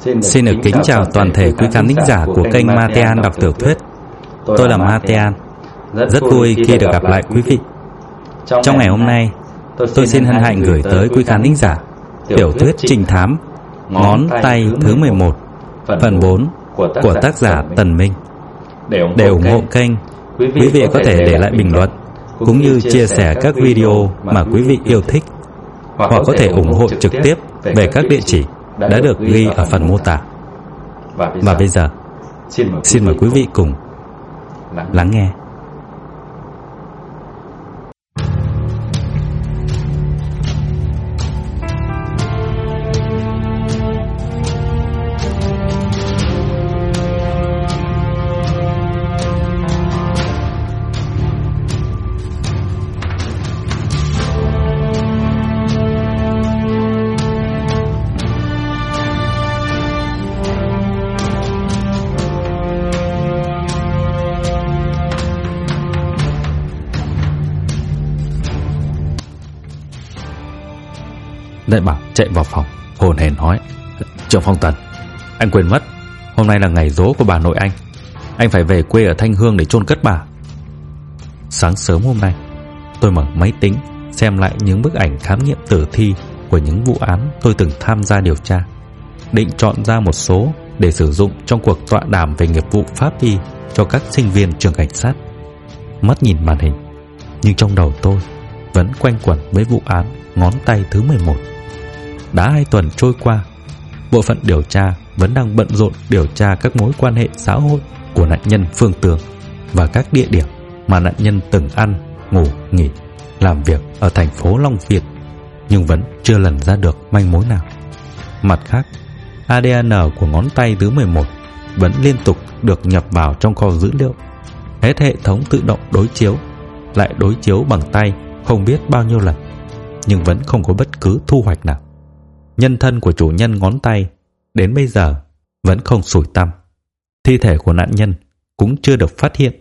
Xin được kính chào toàn thể quý khán thính giả của kênh Matean đọc tiểu thuyết. Tôi là Matean, rất vui khi được gặp lại quý vị. Trong ngày hôm nay, tôi xin hân hạnh gửi tới quý khán thính giả tiểu thuyết trinh thám Ngón tay thứ 11, phần 4 của tác giả Tần Minh. Để ủng hộ kênh, quý vị có thể để lại bình luận cũng như chia sẻ các video mà quý vị yêu thích, hoặc có thể ủng hộ trực tiếp về các địa chỉ đã được ghi ở phần mô tả. Và bây giờ, xin mời quý vị cùng lắng nghe. Đại Bảo chạy vào phòng, hồn hển nói: "Trưởng Phong Tần, anh quên mất, hôm nay là ngày giỗ của bà nội anh phải về quê ở Thanh Hương để chôn cất bà." Sáng sớm hôm nay, tôi mở máy tính xem lại những bức ảnh khám nghiệm tử thi của những vụ án tôi từng tham gia điều tra, định chọn ra một số để sử dụng trong cuộc tọa đàm về nghiệp vụ pháp y cho các sinh viên trường cảnh sát. Mắt nhìn màn hình, nhưng trong đầu tôi vẫn quanh quẩn với vụ án Ngón tay thứ 11. Đã 2 tuần trôi qua, bộ phận điều tra vẫn đang bận rộn điều tra các mối quan hệ xã hội của nạn nhân Phương Tường và các địa điểm mà nạn nhân từng ăn, ngủ, nghỉ, làm việc ở thành phố Long Việt, nhưng vẫn chưa lần ra được manh mối nào. Mặt khác, ADN của ngón tay thứ 11 vẫn liên tục được nhập vào trong kho dữ liệu. Hết hệ thống tự động đối chiếu, lại đối chiếu bằng tay không biết bao nhiêu lần, nhưng vẫn không có bất cứ thu hoạch nào. Nhân thân của chủ nhân ngón tay đến bây giờ vẫn không sủi tăm. Thi thể của nạn nhân cũng chưa được phát hiện.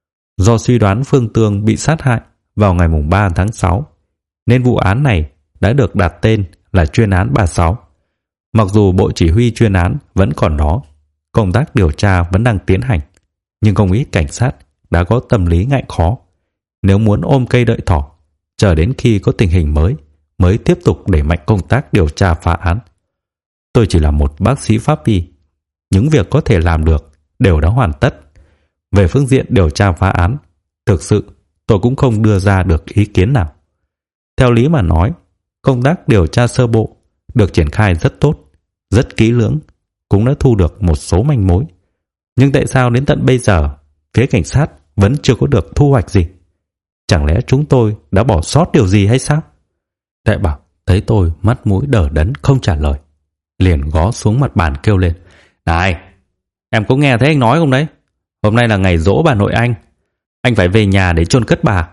Do suy đoán Phương Tường bị sát hại vào ngày 3 tháng 6, nên vụ án này đã được đặt tên là chuyên án 36. Mặc dù bộ chỉ huy chuyên án vẫn còn đó, công tác điều tra vẫn đang tiến hành, nhưng không ít cảnh sát đã có tâm lý ngại khó. Nếu muốn ôm cây đợi thỏ, chờ đến khi có tình hình mới tiếp tục đẩy mạnh công tác điều tra phá án. Tôi chỉ là một bác sĩ pháp y, những việc có thể làm được đều đã hoàn tất. Về phương diện điều tra phá án, thực sự tôi cũng không đưa ra được ý kiến nào. Theo lý mà nói, công tác điều tra sơ bộ được triển khai rất tốt, rất kỹ lưỡng, cũng đã thu được một số manh mối. Nhưng tại sao đến tận bây giờ, phía cảnh sát vẫn chưa có được thu hoạch gì? Chẳng lẽ chúng tôi đã bỏ sót điều gì hay sao? Đại Bảo thấy tôi mắt mũi đờ đẫn không trả lời, liền gõ xuống mặt bàn kêu lên: "Này, em có nghe thấy anh nói không đấy? Hôm nay là ngày giỗ bà nội anh phải về nhà để chôn cất bà."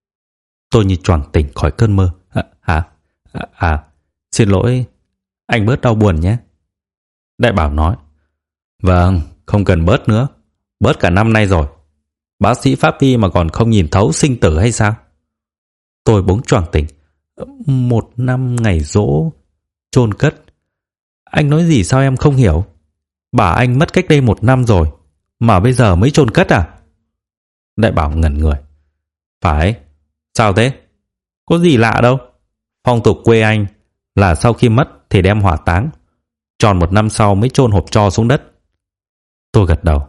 Tôi như choàng tỉnh khỏi cơn mơ. Xin lỗi, anh bớt đau buồn nhé." Đại Bảo nói: "Vâng, không cần bớt nữa, bớt cả năm nay rồi. Bác sĩ pháp y mà còn không nhìn thấu sinh tử hay sao?" Tôi bỗng choàng tỉnh. 1 năm ngày giỗ, chôn cất. Anh nói gì sao em không hiểu? Bà anh mất cách đây 1 năm rồi, mà bây giờ mới chôn cất à? Đại Bảo ngẩn người. Phải, sao thế? Có gì lạ đâu. Phong tục quê anh là sau khi mất thì đem hỏa táng, tròn 1 năm sau mới chôn hộp tro xuống đất. Tôi gật đầu.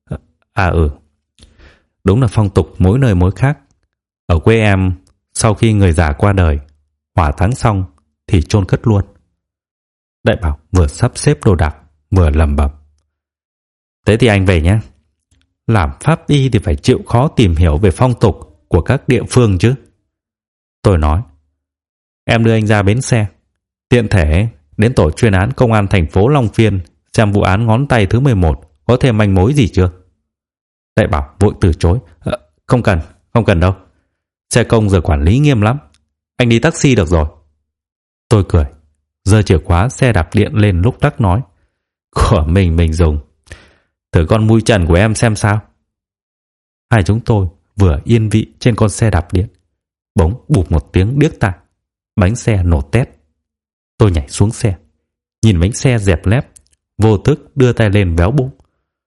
Đúng là phong tục mỗi nơi mỗi khác. Ở quê em, sau khi người già qua đời, hỏa táng xong thì chôn cất luôn. Đại Bảo vừa sắp xếp đồ đạc vừa lẩm bẩm: "Thế thì anh về nhé. Làm pháp y thì phải chịu khó tìm hiểu về phong tục của các địa phương chứ." Tôi nói: "Em đưa anh ra bến xe, tiện thể đến tổ chuyên án công an thành phố Long Phiên xem vụ án ngón tay thứ 11 có thêm manh mối gì chưa?" Đại Bảo vội từ chối: Không cần đâu. Xe công giờ quản lý nghiêm lắm. Anh đi taxi được rồi." Tôi cười, giơ chìa khóa xe đạp điện lên lúc lắc nói: "Của mình dùng. Thử con mui trần của em xem sao." Hai chúng tôi vừa yên vị trên con xe đạp điện, bỗng bụp một tiếng điếc tai, bánh xe nổ tét. Tôi nhảy xuống xe, nhìn bánh xe dẹp lép, vô thức đưa tay lên véo bụng.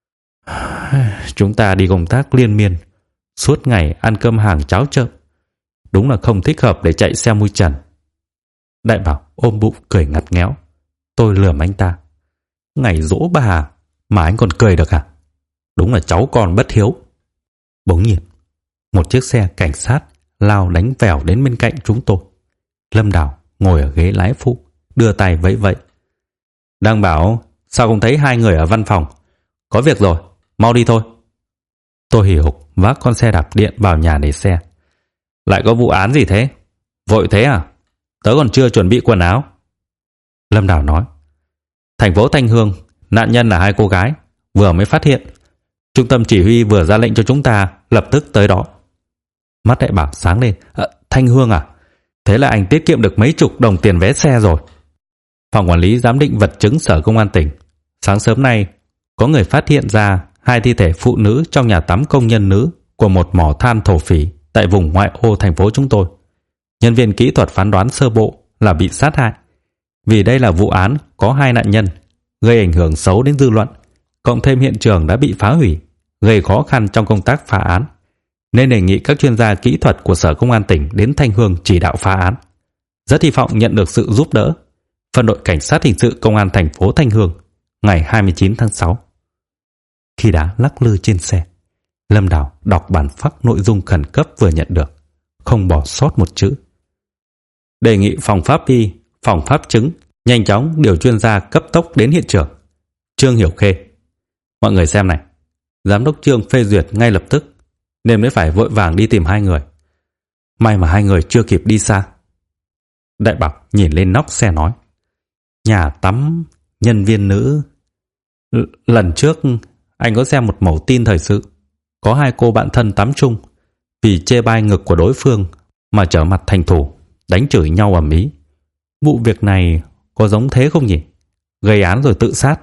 Chúng ta đi công tác liên miên, suốt ngày ăn cơm hàng cháo chợ, đúng là không thích hợp để chạy xe mui trần. Đại Bảo ôm bụng cười ngặt nghẽo. Tôi lườm anh ta. Ngày giỗ bà mà anh còn cười được à? Đúng là cháu con bất hiếu. Bỗng nhiên, một chiếc xe cảnh sát lao đánh vèo đến bên cạnh chúng tôi. Lâm Đào ngồi ở ghế lái phụ, đưa tay vẫy vẫy. Đang bảo sao không thấy hai người ở văn phòng? Có việc rồi, mau đi thôi. Tôi hì hục vác con xe đạp điện vào nhà để xe. Lại có vụ án gì thế? Vội thế à? Tớ còn chưa chuẩn bị quần áo. Lâm Đào nói. Thành phố Thanh Hương, nạn nhân là hai cô gái, vừa mới phát hiện. Trung tâm chỉ huy vừa ra lệnh cho chúng ta lập tức tới đó. Mắt Đại Bảo sáng lên. Thanh Hương à? Thế là anh tiết kiệm được mấy chục đồng tiền vé xe rồi. Phòng quản lý giám định vật chứng Sở Công an tỉnh. Sáng sớm nay, có người phát hiện ra hai thi thể phụ nữ trong nhà tắm công nhân nữ của một mỏ than thổ phỉ tại vùng ngoại ô thành phố chúng tôi. Nhân viên kỹ thuật phán đoán sơ bộ là bị sát hại. Vì đây là vụ án có hai nạn nhân, gây ảnh hưởng xấu đến dư luận, cộng thêm hiện trường đã bị phá hủy, gây khó khăn trong công tác phá án, nên đề nghị các chuyên gia kỹ thuật của Sở Công an tỉnh đến Thanh Hương chỉ đạo phá án. Rất hy vọng nhận được sự giúp đỡ. Phân đội Cảnh sát Hình sự Công an thành phố Thanh Hương, ngày 29 tháng 6. Khi đã lắc lư trên xe, Lâm Đào đọc bản phác nội dung khẩn cấp vừa nhận được, không bỏ sót một chữ. Đề nghị phòng pháp y, phòng pháp chứng nhanh chóng điều chuyên gia cấp tốc đến hiện trường. Trương Hiểu Khê. Mọi người xem này, giám đốc Trương phê duyệt ngay lập tức, nên mới phải vội vàng đi tìm hai người. May mà hai người chưa kịp đi xa. Đại Bảo nhìn lên nóc xe nói. Nhà tắm, nhân viên nữ. Lần trước anh có xem một mẩu tin thời sự, có hai cô bạn thân tắm chung, vì chê bai ngực của đối phương mà trở mặt thành thủ, đánh chửi nhau ầm ĩ. Vụ việc này có giống thế không nhỉ? Gây án rồi tự sát.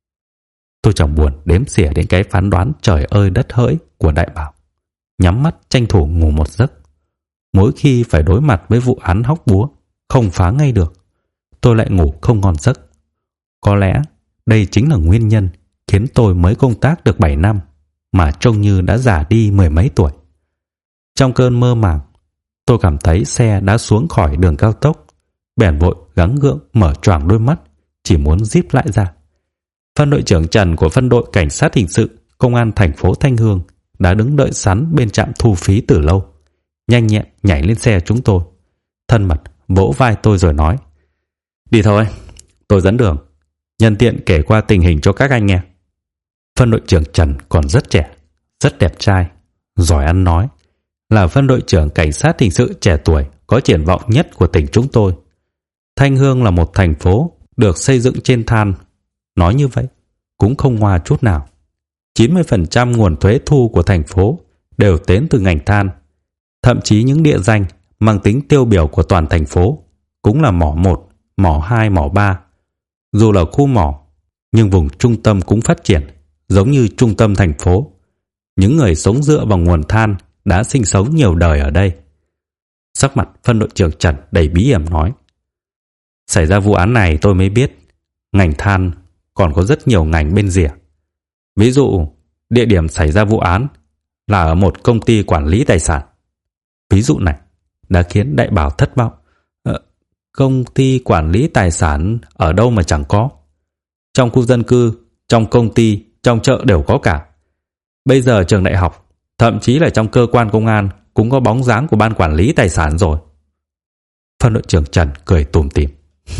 Tôi chẳng buồn đếm xỉa đến cái phán đoán trời ơi đất hỡi của Đại Bảo, nhắm mắt tranh thủ ngủ một giấc. Mỗi khi phải đối mặt với vụ án hóc búa không phá ngay được, tôi lại ngủ không ngon giấc. Có lẽ đây chính là nguyên nhân khiến tôi mới công tác được 7 năm mà trông như đã già đi mười mấy tuổi. Trong cơn mơ màng, tôi cảm thấy xe đã xuống khỏi đường cao tốc, bèn vội gắng gượng mở choàng đôi mắt, chỉ muốn díp lại ra. Phân đội trưởng Trần của phân đội Cảnh sát Hình sự Công an thành phố Thanh Hương đã đứng đợi sẵn bên trạm thu phí từ lâu, nhanh nhẹn nhảy lên xe chúng tôi, thân mật vỗ vai tôi rồi nói. Đi thôi, tôi dẫn đường, nhân tiện kể qua tình hình cho các anh nghe. Phân đội trưởng Trần còn rất trẻ, rất đẹp trai, giỏi ăn nói, là phân đội trưởng Cảnh sát Hình sự trẻ tuổi có triển vọng nhất của tỉnh chúng tôi. Thanh Hương là một thành phố được xây dựng trên than. Nói như vậy cũng không ngoa chút nào. 90% nguồn thuế thu của thành phố đều đến từ ngành than. Thậm chí những địa danh mang tính tiêu biểu của toàn thành phố cũng là mỏ 1, mỏ 2, mỏ 3. Dù là khu mỏ, nhưng vùng trung tâm cũng phát triển giống như trung tâm thành phố. Những người sống dựa vào nguồn than đã sinh sống nhiều đời ở đây. Sắc mặt phân đội trưởng Trần đầy bí hiểm nói. Xảy ra vụ án này tôi mới biết ngành than còn có rất nhiều ngành bên rìa. Ví dụ, địa điểm xảy ra vụ án là ở một công ty quản lý tài sản. Ví dụ này đã khiến Đại Bảo thất vọng. Công ty quản lý tài sản ở đâu mà chẳng có. Trong khu dân cư, trong công ty, trong chợ đều có cả. Bây giờ trường đại học, thậm chí là trong cơ quan công an cũng có bóng dáng của ban quản lý tài sản rồi. Phân đội trưởng Trần cười tủm tỉm.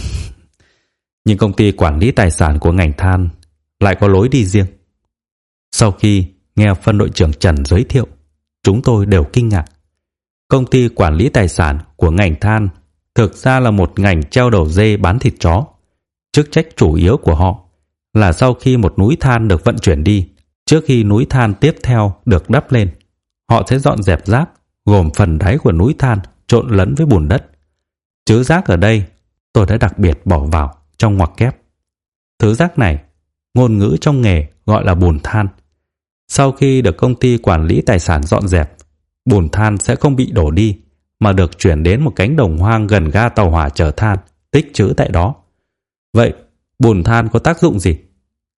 Nhưng công ty quản lý tài sản của ngành than lại có lối đi riêng. Sau khi nghe phân đội trưởng Trần giới thiệu, chúng tôi đều kinh ngạc. Công ty quản lý tài sản của ngành than thực ra là một ngành treo đầu dê bán thịt chó. Chức trách chủ yếu của họ là sau khi một núi than được vận chuyển đi, trước khi núi than tiếp theo được đắp lên, họ sẽ dọn dẹp rác gồm phần đáy của núi than trộn lẫn với bùn đất. Chữ rác ở đây tôi đã đặc biệt bỏ vào trong ngoặc kép. Thứ rác này, ngôn ngữ trong nghề gọi là bùn than. Sau khi được công ty quản lý tài sản dọn dẹp, bùn than sẽ không bị đổ đi, mà được chuyển đến một cánh đồng hoang gần ga tàu hỏa chở than, tích trữ tại đó. Vậy, bùn than có tác dụng gì?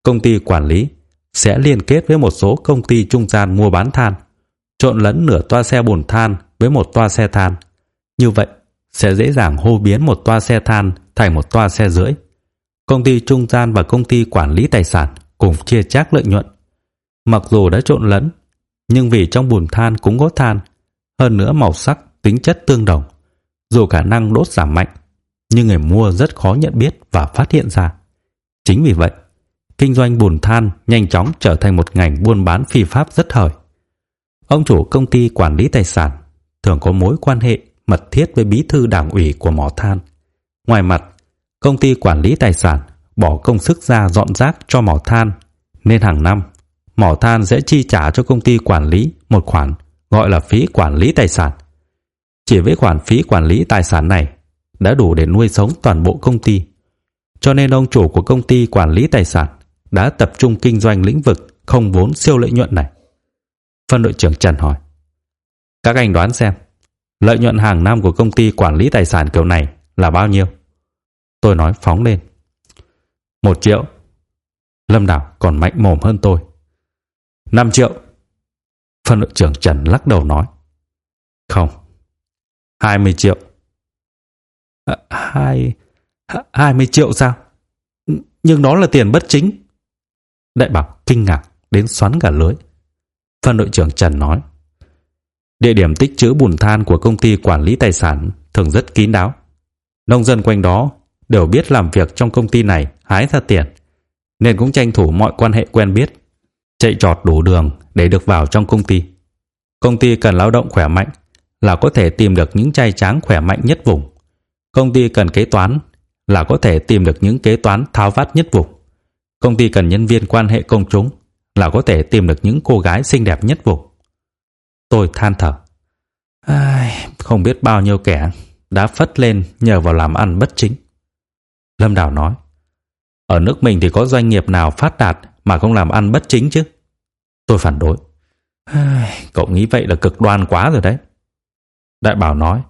công ty quản lý sẽ liên kết với một số công ty trung gian mua bán than, trộn lẫn nửa toa xe bồn than với một toa xe than. Như vậy sẽ dễ dàng hô biến một toa xe than thành một toa xe rưỡi. Công ty trung gian và công ty quản lý tài sản cùng chia chác lợi nhuận. Mặc dù đã trộn lẫn, nhưng vì trong bùn than cũng có than, hơn nữa màu sắc, tính chất tương đồng, dù khả năng đốt giảm mạnh, nhưng người mua rất khó nhận biết và phát hiện ra. Chính vì vậy, kinh doanh bùn than nhanh chóng trở thành một ngành buôn bán phi pháp rất hời. Ông chủ công ty quản lý tài sản thường có mối quan hệ mật thiết với bí thư đảng ủy của mỏ than. Ngoài mặt, công ty quản lý tài sản bỏ công sức ra dọn rác cho mỏ than, nên hàng năm mỏ than sẽ chi trả cho công ty quản lý một khoản gọi là phí quản lý tài sản. Chỉ với khoản phí quản lý tài sản này đã đủ để nuôi sống toàn bộ công ty. Cho nên ông chủ của công ty quản lý tài sản đã tập trung kinh doanh lĩnh vực không vốn siêu lợi nhuận này. Phân đội trưởng Trần hỏi: các anh đoán xem, lợi nhuận hàng năm của công ty quản lý tài sản kiểu này là bao nhiêu? Tôi nói phóng lên: 1 triệu. Lâm Đảo còn mạnh mồm hơn tôi: 5 triệu. Phân đội trưởng Trần lắc đầu nói: không, 20 triệu. 20 triệu sao? Nhưng đó là tiền bất chính. Đại Bảo kinh ngạc đến xoắn cả lưỡi. Phân đội trưởng Trần nói: địa điểm tích trữ bùn than của công ty quản lý tài sản thường rất kín đáo. Nông dân quanh đó đều biết làm việc trong công ty này hái ra tiền, nên cũng tranh thủ mọi quan hệ quen biết, chạy trọt đủ đường để được vào trong công ty. Công ty cần lao động khỏe mạnh là có thể tìm được những trai tráng khỏe mạnh nhất vùng. Công ty cần kế toán là có thể tìm được những kế toán tháo vát nhất vùng. Công ty cần nhân viên quan hệ công chúng là có thể tìm được những cô gái xinh đẹp nhất vùng. Tôi than thở: không biết bao nhiêu kẻ đã phất lên nhờ vào làm ăn bất chính. Lâm Đảo nói: ở nước mình thì có doanh nghiệp nào phát đạt mà không làm ăn bất chính chứ? Tôi phản đối: cậu nghĩ vậy là cực đoan quá rồi đấy. Đại Bảo nói: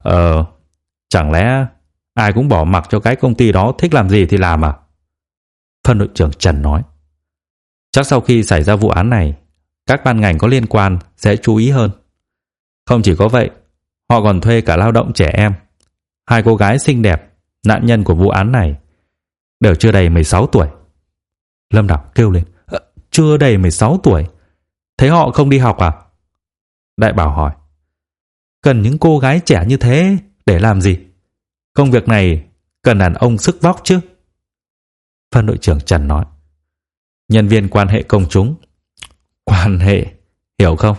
chẳng lẽ ai cũng bỏ mặc cho cái công ty đó thích làm gì thì làm à? Phân đội trưởng Trần nói: chắc sau khi xảy ra vụ án này, các ban ngành có liên quan sẽ chú ý hơn. Không chỉ có vậy, họ còn thuê cả lao động trẻ em. 2 cô gái xinh đẹp, nạn nhân của vụ án này, đều chưa đầy 16 tuổi. Lâm Đảo kêu lên: chưa đầy 16 tuổi? Thế họ không đi học à? Đại Bảo hỏi: cần những cô gái trẻ như thế để làm gì? Công việc này cần đàn ông sức vóc chứ. Phân đội trưởng Trần nói: nhân viên quan hệ công chúng. Quan hệ, hiểu không?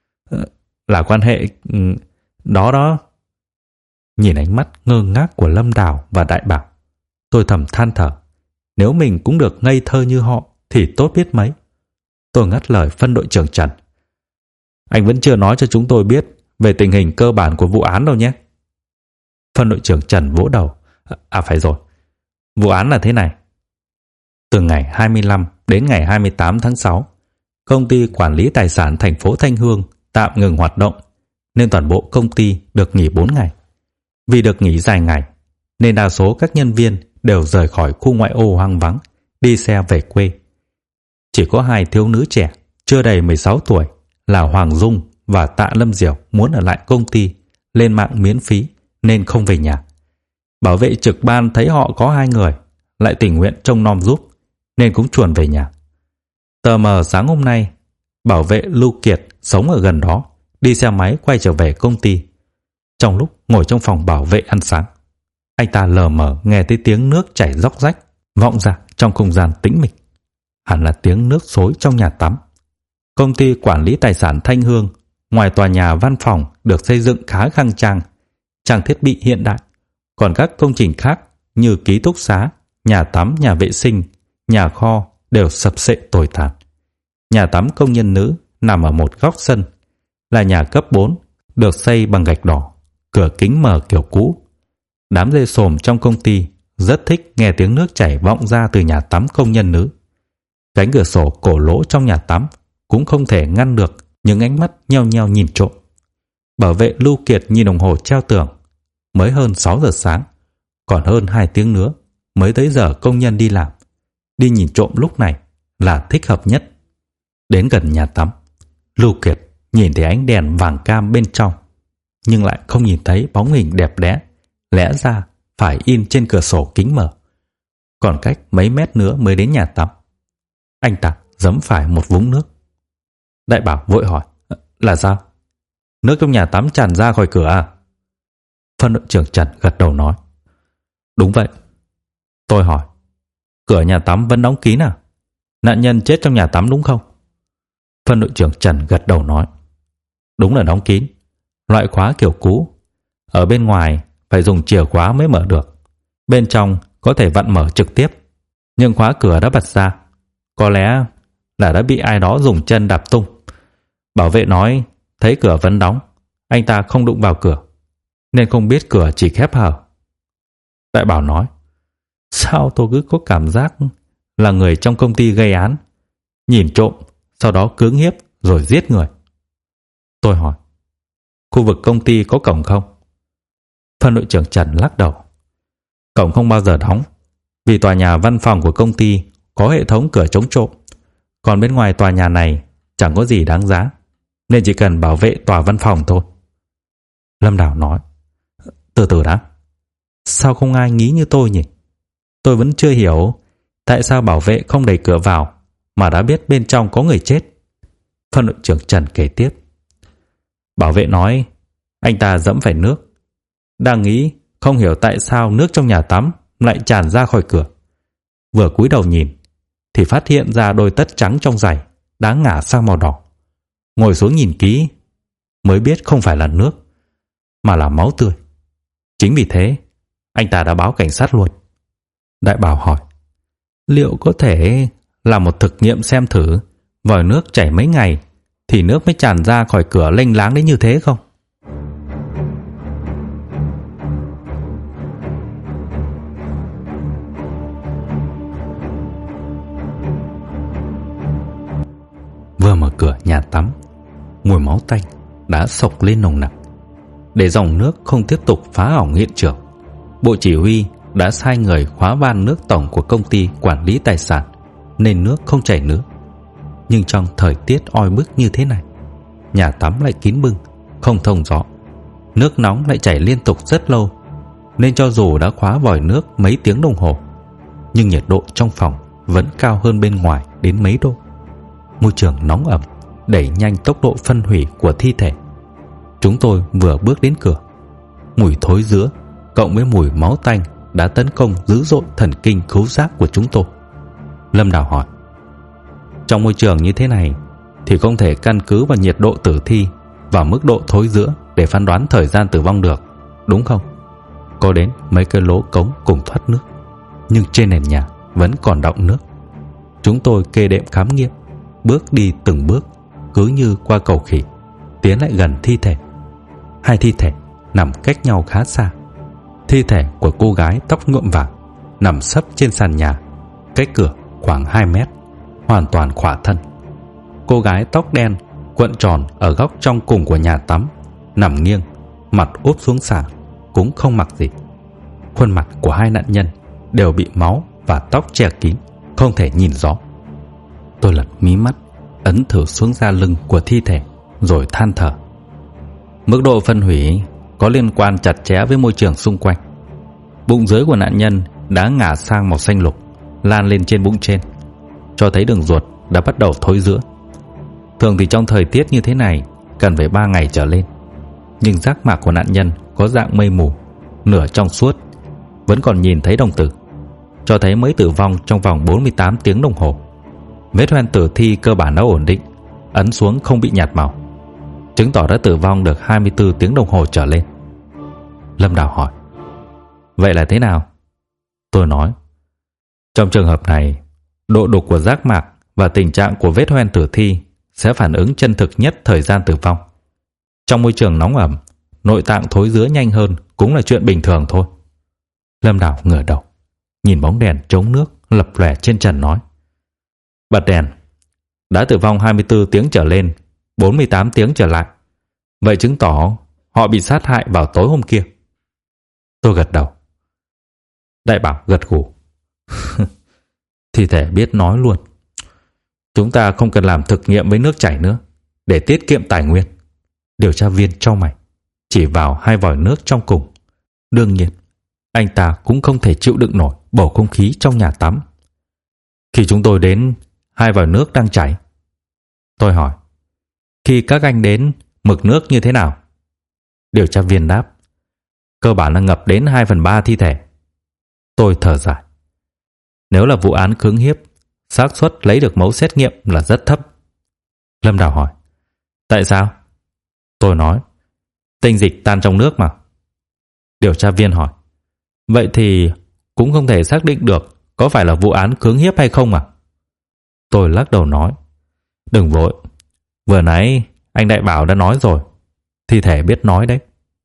Là quan hệ đó. Nhìn ánh mắt ngơ ngác của Lâm Đảo và Đại Bảo, tôi thầm than thở: nếu mình cũng được ngây thơ như họ thì tốt biết mấy. Tôi ngắt lời phân đội trưởng Trần: anh vẫn chưa nói cho chúng tôi biết về tình hình cơ bản của vụ án đâu nhé. Phân đội trưởng Trần vỗ đầu: phải rồi, vụ án là thế này. Từ ngày 25 đến ngày 28 tháng 6, công ty quản lý tài sản thành phố Thanh Hương tạm ngừng hoạt động, nên toàn bộ công ty được nghỉ 4 ngày. Vì được nghỉ dài ngày, nên đa số các nhân viên đều rời khỏi khu ngoại ô hoang vắng, đi xe về quê. Chỉ có 2 thiếu nữ trẻ chưa đầy 16 tuổi là Hoàng Dung và Tạ Lâm Diểu muốn ở lại công ty, lên mạng miễn phí nên không về nhà. Bảo vệ trực ban thấy họ có 2 người, lại tình nguyện trông nom giúp, nên cũng chuồn về nhà. Tờ mờ sáng hôm nay, bảo vệ Lưu Kiệt sống ở gần đó đi xe máy quay trở về công ty. Trong lúc ngồi trong phòng bảo vệ ăn sáng, anh ta lờ mờ nghe thấy tiếng nước chảy róc rách vọng ra trong không gian tĩnh mịch. Hẳn là tiếng nước xối trong nhà tắm. Công ty quản lý tài sản Thanh Hương, ngoài tòa nhà văn phòng được xây dựng khá khang trang, trang thiết bị hiện đại, còn các công trình khác như ký túc xá, nhà tắm, nhà vệ sinh, nhà kho đều sập xệ tồi tàn. Nhà tắm công nhân nữ nằm ở một góc sân, là nhà cấp 4, được xây bằng gạch đỏ, cửa kính mở kiểu cũ. Đám dê xồm trong công ty rất thích nghe tiếng nước chảy vọng ra từ nhà tắm công nhân nữ. Cánh cửa sổ cổ lỗ trong nhà tắm cũng không thể ngăn được những ánh mắt nheo nheo nhìn trộm. Bảo vệ Lưu Kiệt nhìn đồng hồ treo tường, mới hơn 6 giờ sáng, còn hơn 2 tiếng nữa mới tới giờ công nhân đi làm. Đi nhìn trộm lúc này là thích hợp nhất. Đến gần nhà tắm, Lưu Kiệt nhìn thấy ánh đèn vàng cam bên trong, nhưng lại không nhìn thấy bóng hình đẹp đẽ lẽ ra phải in trên cửa sổ kính mở. Còn cách mấy mét nữa mới đến nhà tắm. Anh ta giẫm phải một vũng nước. Đại Bảo vội hỏi: Là sao? Nước trong nhà tắm tràn ra khỏi cửa à? Phân đội trưởng Trần gật đầu nói: Đúng vậy. Tôi hỏi: Cửa nhà tắm vẫn đóng kín à? Nạn nhân chết trong nhà tắm đúng không? Phân đội trưởng Trần gật đầu nói: Đúng là đóng kín, loại khóa kiểu cũ. Ở bên ngoài phải dùng chìa khóa mới mở được. Bên trong có thể vặn mở trực tiếp, nhưng khóa cửa đã bật ra. Có lẽ là đã bị ai đó dùng chân đạp tung. Bảo vệ nói thấy cửa vẫn đóng, anh ta không đụng vào cửa, nên không biết cửa chỉ khép hở. Đại Bảo nói: Sao tôi cứ có cảm giác là người trong công ty gây án, nhìn trộm, sau đó cưỡng hiếp rồi giết người. Tôi hỏi: Khu vực công ty có cổng không? Phân đội trưởng Trần lắc đầu: Cổng không bao giờ đóng, vì tòa nhà văn phòng của công ty có hệ thống cửa chống trộm. Còn bên ngoài tòa nhà này chẳng có gì đáng giá, nên chỉ cần bảo vệ tòa văn phòng thôi. Lâm Đào nói: Từ từ đã, sao không ai nghĩ như tôi nhỉ? Tôi vẫn chưa hiểu tại sao bảo vệ không đẩy cửa vào mà đã biết bên trong có người chết. Phân đội trưởng Trần kể tiếp: Bảo vệ nói anh ta dẫm phải nước. Đang nghĩ không hiểu tại sao nước trong nhà tắm lại tràn ra khỏi cửa. Vừa cúi đầu nhìn thì phát hiện ra đôi tất trắng trong giày đã ngả sang màu đỏ. Ngồi xuống nhìn kỹ mới biết không phải là nước, mà là máu tươi. Chính vì thế anh ta đã báo cảnh sát luôn. Đại Bảo hỏi: Liệu có thể làm một thực nghiệm xem thử vòi nước chảy mấy ngày thì nước mới tràn ra khỏi cửa lênh láng đến như thế không? Vừa mở cửa nhà tắm, mùi máu tanh đã sộc lên nồng nặc. Để dòng nước không tiếp tục phá hỏng hiện trường, Bộ chỉ huy đã sai người khóa van nước tổng của công ty quản lý tài sản nên nước không chảy nữa. Nhưng trong thời tiết oi bức như thế này, nhà tắm lại kín bưng, không thông gió, nước nóng lại chảy liên tục rất lâu, nên cho dù đã khóa vòi nước mấy tiếng đồng hồ, nhưng nhiệt độ trong phòng vẫn cao hơn bên ngoài đến mấy độ. Môi trường nóng ẩm đẩy nhanh tốc độ phân hủy của thi thể. Chúng tôi vừa bước đến cửa, mùi thối rữa cộng với mùi máu tanh đã tấn công dữ dội thần kinh khứu giác của chúng tôi. Lâm Đào hỏi: Trong môi trường như thế này thì không thể căn cứ vào nhiệt độ tử thi và mức độ thối rữa để phán đoán thời gian tử vong được, đúng không? Có đến mấy cái lỗ cống cùng thoát nước, nhưng trên nền nhà vẫn còn đọng nước. Chúng tôi kê đệm khám nghiệm, bước đi từng bước, cứ như qua cầu khỉ, tiến lại gần thi thể. Hai thi thể nằm cách nhau khá xa. Thi thể của cô gái tóc nhuộm vàng nằm sấp trên sàn nhà, cách cửa khoảng 2 mét, hoàn toàn khỏa thân. Cô gái tóc đen cuộn tròn ở góc trong cùng của nhà tắm, nằm nghiêng, mặt úp xuống sàn, cũng không mặc gì. Khuôn mặt của hai nạn nhân đều bị máu và tóc che kín, không thể nhìn rõ. Tôi lật mí mắt, ấn thử xuống da lưng của thi thể, rồi than thở. Mức độ phân hủy có liên quan chặt chẽ với môi trường xung quanh. Bụng dưới của nạn nhân đã ngả sang màu xanh lục, lan lên trên bụng trên, cho thấy đường ruột đã bắt đầu thối rữa. Thường thì trong thời tiết như thế này cần phải 3 ngày trở lên. Nhưng giác mạc của nạn nhân có dạng mây mù, nửa trong suốt, vẫn còn nhìn thấy đồng tử, cho thấy mới tử vong trong vòng 48 tiếng đồng hồ. Vết hoen tử thi cơ bản đã ổn định, ấn xuống không bị nhạt màu, chứng tỏ đã tử vong được 24 tiếng đồng hồ trở lên. Lâm Đào hỏi: Vậy là thế nào? Tôi nói: Trong trường hợp này, độ đục của giác mạc và tình trạng của vết hoen tử thi sẽ phản ứng chân thực nhất thời gian tử vong. Trong môi trường nóng ẩm, nội tạng thối rữa nhanh hơn cũng là chuyện bình thường thôi. Lâm Đào ngửa đầu, nhìn bóng đèn chống nước lập lòe trên trần nói: Bật đèn. Đã tử vong 24 tiếng trở lên, 48 tiếng trở lại. Vậy chứng tỏ họ bị sát hại vào tối hôm kia. Tôi gật đầu. Đại Bảo gật gù. Thi thể biết nói luôn. Chúng ta không cần làm thực nghiệm với nước chảy nữa, để tiết kiệm tài nguyên. Điều tra viên chau mày, chỉ vào 2 vòi nước trong cùng. Đương nhiên, anh ta cũng không thể chịu đựng nổi bầu không khí trong nhà tắm. Khi chúng tôi đến, 2 vòi nước đang chảy. Tôi hỏi, khi các anh đến, mực nước như thế nào? Điều tra viên đáp, cơ bản là ngập đến 2/3 thi thể. Tôi thở dài. Nếu là vụ án cưỡng hiếp, xác suất lấy được mẫu xét nghiệm là rất thấp. Lâm Đào hỏi, tại sao? Tôi nói, tinh dịch tan trong nước mà. Điều tra viên hỏi, vậy thì cũng không thể xác định được có phải là vụ án cưỡng hiếp hay không à? Tôi lắc đầu nói, đừng vội. Vừa nãy anh đại bảo đã nói rồi, thi thể biết nói đấy.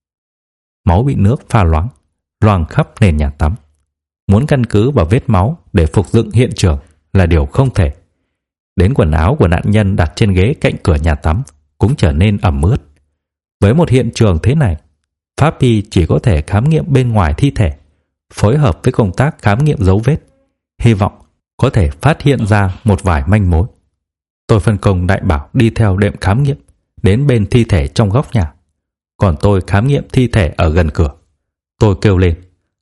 Máu bị nước pha loãng, loang khắp nền nhà tắm. Muốn căn cứ vào vết máu để phục dựng hiện trường là điều không thể. Đến quần áo của nạn nhân đặt trên ghế cạnh cửa nhà tắm cũng trở nên ẩm ướt. Với một hiện trường thế này, pháp y chỉ có thể khám nghiệm bên ngoài thi thể, phối hợp với công tác khám nghiệm dấu vết, hy vọng có thể phát hiện ra một vài manh mối. Tôi phân công đại bảo đi theo đệm khám nghiệm đến bên thi thể trong góc nhà, còn tôi khám nghiệm thi thể ở gần cửa. Tôi kêu lên,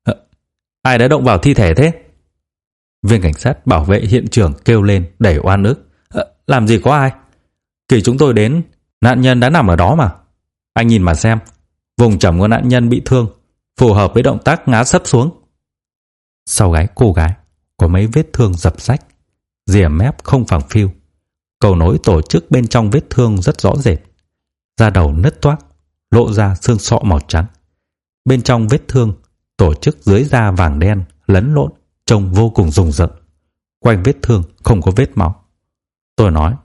ai đã động vào thi thể thế? Viên cảnh sát bảo vệ hiện trường kêu lên đầy oan ức, làm gì có ai? Khi chúng tôi đến, nạn nhân đã nằm ở đó mà. Anh nhìn mà xem, vùng chẩm của nạn nhân bị thương phù hợp với động tác ngã sấp xuống. Sau gáy cô gái có mấy vết thương dập rách, rìa mép không phẳng phiu, cầu nối tổ chức bên trong vết thương rất rõ rệt. Da đầu nứt toác, lộ ra xương sọ màu trắng. Bên trong vết thương, tổ chức dưới da vàng đen lẫn lộn, trông vô cùng rùng rợn. Quanh vết thương không có vết máu. Tôi nói,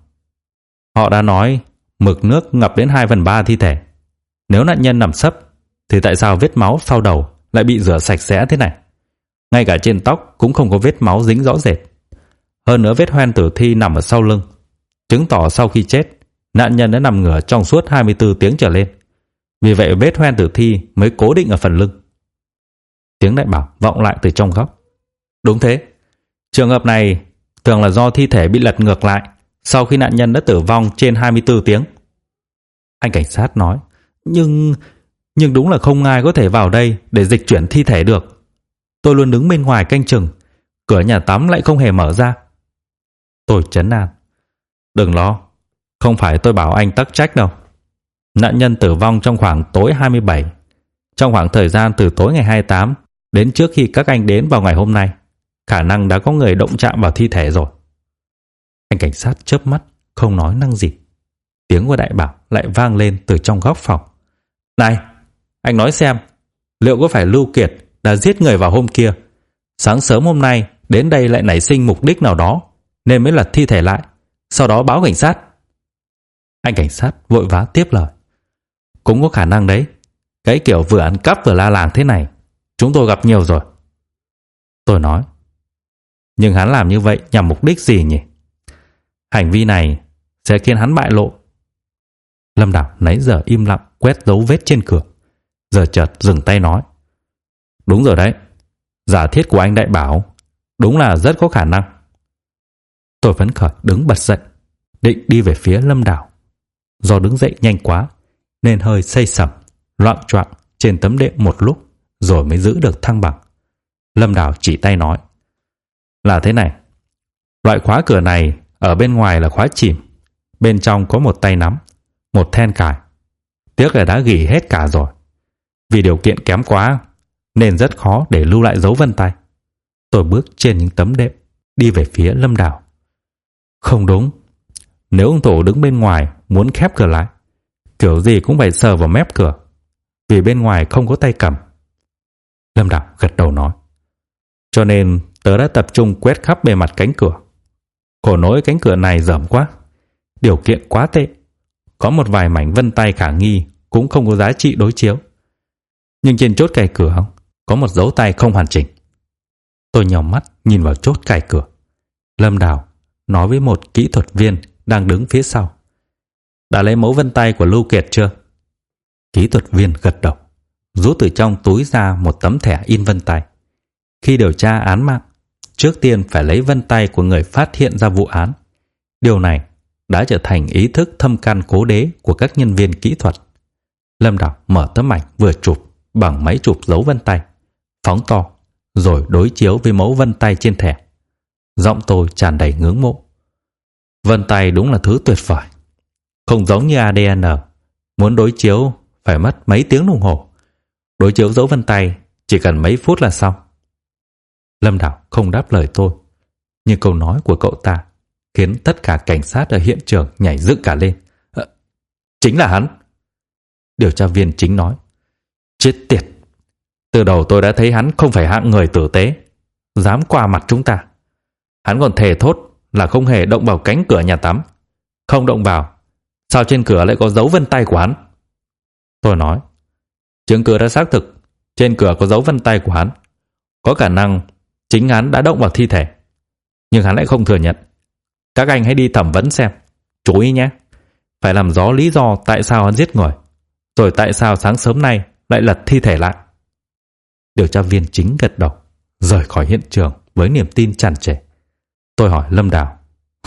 họ đã nói mực nước ngập đến 2/3 thi thể. Nếu nạn nhân nằm sấp, thì tại sao vết máu sau đầu lại bị rửa sạch sẽ thế này? Ngay cả trên tóc cũng không có vết máu dính rõ rệt. Hơn nữa vết hoen tử thi nằm ở sau lưng, chứng tỏ sau khi chết, nạn nhân đã nằm ngửa trong suốt 24 tiếng trở lên. Vì vậy vết hoen tử thi mới cố định ở phần lưng. Tiếng đại bảo vọng lại từ trong góc. Đúng thế, trường hợp này thường là do thi thể bị lật ngược lại sau khi nạn nhân đã tử vong trên 24 tiếng. Anh cảnh sát nói, nhưng đúng là không ai có thể vào đây để dịch chuyển thi thể được. Tôi luôn đứng bên ngoài canh chừng, cửa nhà tắm lại không hề mở ra. Tôi trấn an, đừng lo, không phải tôi bảo anh tắc trách đâu. Nạn nhân tử vong trong khoảng tối 27, trong khoảng thời gian từ tối ngày 28 đến trước khi các anh đến vào ngày hôm nay. Khả năng đã có người động chạm vào thi thể rồi. Anh cảnh sát chớp mắt, không nói năng gì. Tiếng của đại bảo lại vang lên từ trong góc phòng. Này, anh nói xem, liệu có phải Lưu Kiệt đã giết người vào hôm kia? Sáng sớm hôm nay đến đây lại nảy sinh mục đích nào đó, nên mới lật thi thể lại, sau đó báo cảnh sát. Anh cảnh sát vội vã tiếp lời. Cũng có khả năng đấy. Cái kiểu vừa ăn cắp vừa la làng thế này, chúng tôi gặp nhiều rồi. Tôi nói, nhưng hắn làm như vậy nhằm mục đích gì nhỉ? Hành vi này sẽ khiến hắn bại lộ. Lâm Đào nãy giờ im lặng quét dấu vết trên cửa, giờ chợt dừng tay nói, đúng rồi đấy, giả thiết của anh đại bảo đúng là rất có khả năng. Tôi phấn khởi đứng bật dậy, định đi về phía Lâm Đào. Do đứng dậy nhanh quá nên hơi say sẩm, loạng choạng trên tấm đệm một lúc rồi mới giữ được thăng bằng. Lâm Đào chỉ tay nói, là thế này, loại khóa cửa này ở bên ngoài là khóa chìm, bên trong có một tay nắm, một then cài. Tiếc là đã gỉ hết cả rồi. Vì điều kiện kém quá nên rất khó để lưu lại dấu vân tay. Tôi bước trên những tấm đệm đi về phía Lâm Đào. Không đúng, nếu ông Tổ đứng bên ngoài muốn khép cửa lại, kiểu gì cũng phải sờ vào mép cửa, vì bên ngoài không có tay cầm. Lâm Đào gật đầu nói, cho nên tớ đã tập trung quét khắp bề mặt cánh cửa. Khổ nỗi cánh cửa này dởm quá, điều kiện quá tệ. Có một vài mảnh vân tay khả nghi cũng không có giá trị đối chiếu. Nhưng trên chốt cài cửa có một dấu tay không hoàn chỉnh. Tôi nhòm mắt nhìn vào chốt cài cửa. Lâm Đào nói với một kỹ thuật viên đang đứng phía sau, đã lấy mẫu vân tay của Lưu Kiệt chưa? Kỹ thuật viên gật đầu, rút từ trong túi ra một tấm thẻ in vân tay. Khi điều tra án mạng, trước tiên phải lấy vân tay của người phát hiện ra vụ án. Điều này đã trở thành ý thức thâm căn cố đế của các nhân viên kỹ thuật. Lâm Đào mở tấm ảnh vừa chụp bằng máy chụp dấu vân tay, phóng to, rồi đối chiếu với mẫu vân tay trên thẻ. Giọng tôi tràn đầy ngưỡng mộ. Vân tay đúng là thứ tuyệt vời. Không giống như ADN, muốn đối chiếu phải mất mấy tiếng đồng hồ. Đối chiếu dấu vân tay chỉ cần mấy phút là xong. Lâm Đào không đáp lời tôi, nhưng câu nói của cậu ta khiến tất cả cảnh sát ở hiện trường nhảy dựng cả lên. Chính là hắn. Điều tra viên chính nói. Chết tiệt. Từ đầu tôi đã thấy hắn không phải hạng người tử tế, dám qua mặt chúng ta. Hắn còn thề thốt là không hề động vào cánh cửa nhà tắm. Không động vào, sao trên cửa lại có dấu vân tay của hắn? Tôi nói, chứng cứ đã xác thực trên cửa có dấu vân tay của hắn. Có khả năng chính hắn đã động vào thi thể, nhưng hắn lại không thừa nhận. Các anh hãy đi thẩm vấn xem. Chú ý nhé, phải làm rõ lý do tại sao hắn giết người, rồi tại sao sáng sớm nay lại lật thi thể lại. Điều tra viên chính gật đầu, rời khỏi hiện trường với niềm tin tràn trề. Tôi hỏi Lâm Đào,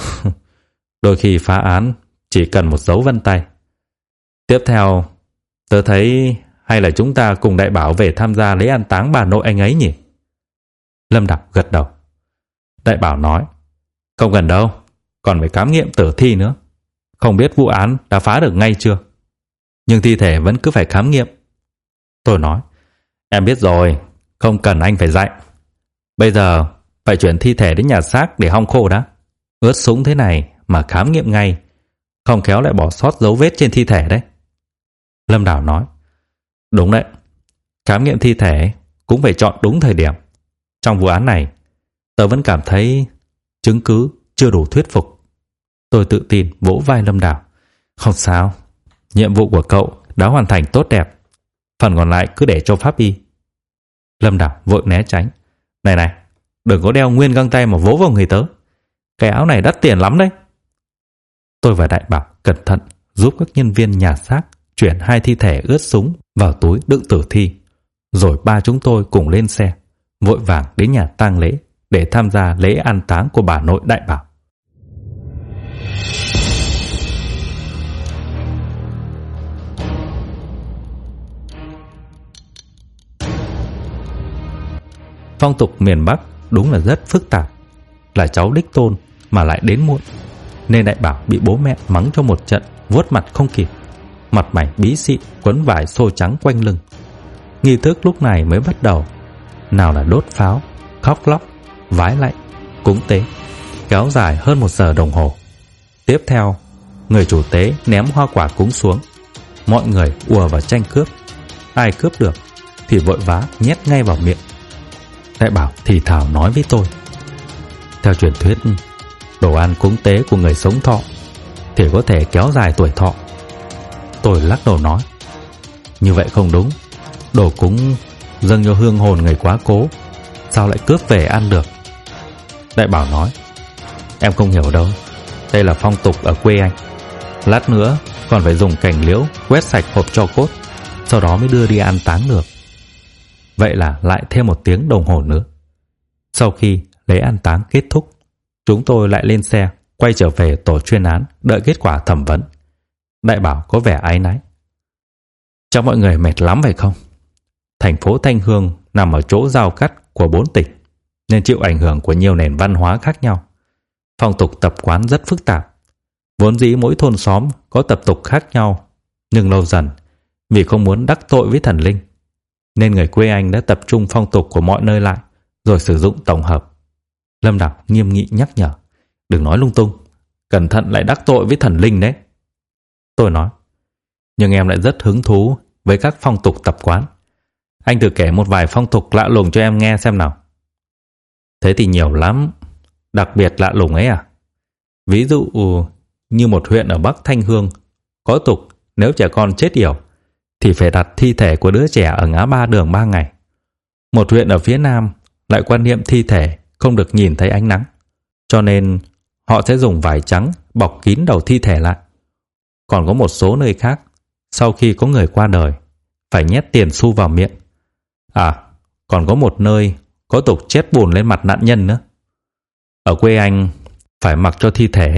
đôi khi phá án chỉ cần một dấu vân tay. Tiếp theo, tớ thấy hay là chúng ta cùng đại bảo về tham gia lễ an táng bà nội anh ấy nhỉ? Lâm Đào gật đầu. Đại bảo nói, không cần đâu, còn phải khám nghiệm tử thi nữa. Không biết vụ án đã phá được ngay chưa? Nhưng thi thể vẫn cứ phải khám nghiệm. Tôi nói, em biết rồi, không cần anh phải dạy. Bây giờ phải chuyển thi thể đến nhà xác để hong khô đã. Ướt sũng thế này mà khám nghiệm ngay, không khéo lại bỏ sót dấu vết trên thi thể đấy. Lâm Đào nói, đúng đấy, khám nghiệm thi thể cũng phải chọn đúng thời điểm. Trong vụ án này, tớ vẫn cảm thấy chứng cứ chưa đủ thuyết phục. Tôi tự tin vỗ vai Lâm Đào. Không sao, nhiệm vụ của cậu đã hoàn thành tốt đẹp. Phần còn lại cứ để cho pháp y. Lâm Đào vội né tránh. Này, đừng có đeo nguyên găng tay mà vỗ vào người tớ. Cái áo này đắt tiền lắm đấy. Tôi và Đại Bảo cẩn thận giúp các nhân viên nhà xác chuyển 2 thi thể ướt sũng vào túi đựng tử thi. Rồi ba chúng tôi cùng lên xe, vội vàng đến nhà tang lễ để tham gia lễ an táng của bà nội Đại Bảo. Phong tục miền Bắc đúng là rất phức tạp. Là cháu đích tôn mà lại đến muộn, nên Đại Bảo bị bố mẹ mắng cho một trận vuốt mặt không kịp. Mặt mày bí xị, quấn vải xô trắng quanh lưng. Nghi thức lúc này mới bắt đầu. Nào là đốt pháo, khóc lóc, vái lạy, cúng tế, kéo dài hơn 1 giờ đồng hồ. Tiếp theo, người chủ tế ném hoa quả cúng xuống. Mọi người ùa vào tranh cướp. Ai cướp được thì vội vã nhét ngay vào miệng. Đại Bảo thì thào nói với tôi, theo truyền thuyết, đồ ăn cúng tế của người sống thọ thì có thể kéo dài tuổi thọ. Tôi lắc đầu nói, như vậy không đúng. Đồ cúng dâng cho hương hồn người quá cố, sao lại cướp về ăn được? Đại Bảo nói, em không hiểu đâu, đây là phong tục ở quê anh. Lát nữa còn phải dùng cành liễu quét sạch hộp tro cốt, sau đó mới đưa đi an táng được. Vậy là lại thêm 1 tiếng đồng hồ nữa. Sau khi lễ an táng kết thúc, chúng tôi lại lên xe quay trở về tổ chuyên án đợi kết quả thẩm vấn. Đại Bảo có vẻ áy náy. Chắc mọi người mệt lắm phải không? Thành phố Thanh Hương nằm ở chỗ giao cắt của 4 tỉnh, nên chịu ảnh hưởng của nhiều nền văn hóa khác nhau. Phong tục tập quán rất phức tạp. Vốn dĩ mỗi thôn xóm có tập tục khác nhau, nhưng lâu dần, vì không muốn đắc tội với thần linh, nên người quê anh đã tập trung phong tục của mọi nơi lại, rồi sử dụng tổng hợp. Lâm Đào nghiêm nghị nhắc nhở, đừng nói lung tung, cẩn thận lại đắc tội với thần linh đấy. Tôi nói, nhưng em lại rất hứng thú với các phong tục tập quán. Anh thử kể một vài phong tục lạ lùng cho em nghe xem nào. Thế thì nhiều lắm, đặc biệt lạ lùng ấy à? Ví dụ như một huyện ở Bắc Thanh Hương có tục nếu trẻ con chết yểu thì phải đặt thi thể của đứa trẻ ở ngã ba đường 3 ngày. Một huyện ở phía Nam lại quan niệm thi thể không được nhìn thấy ánh nắng, cho nên họ sẽ dùng vải trắng bọc kín đầu thi thể lại. Còn có một số nơi khác, sau khi có người qua đời, phải nhét tiền xu vào miệng. À, còn có một nơi có tục chết bùn lên mặt nạn nhân nữa. Ở quê anh, phải mặc cho thi thể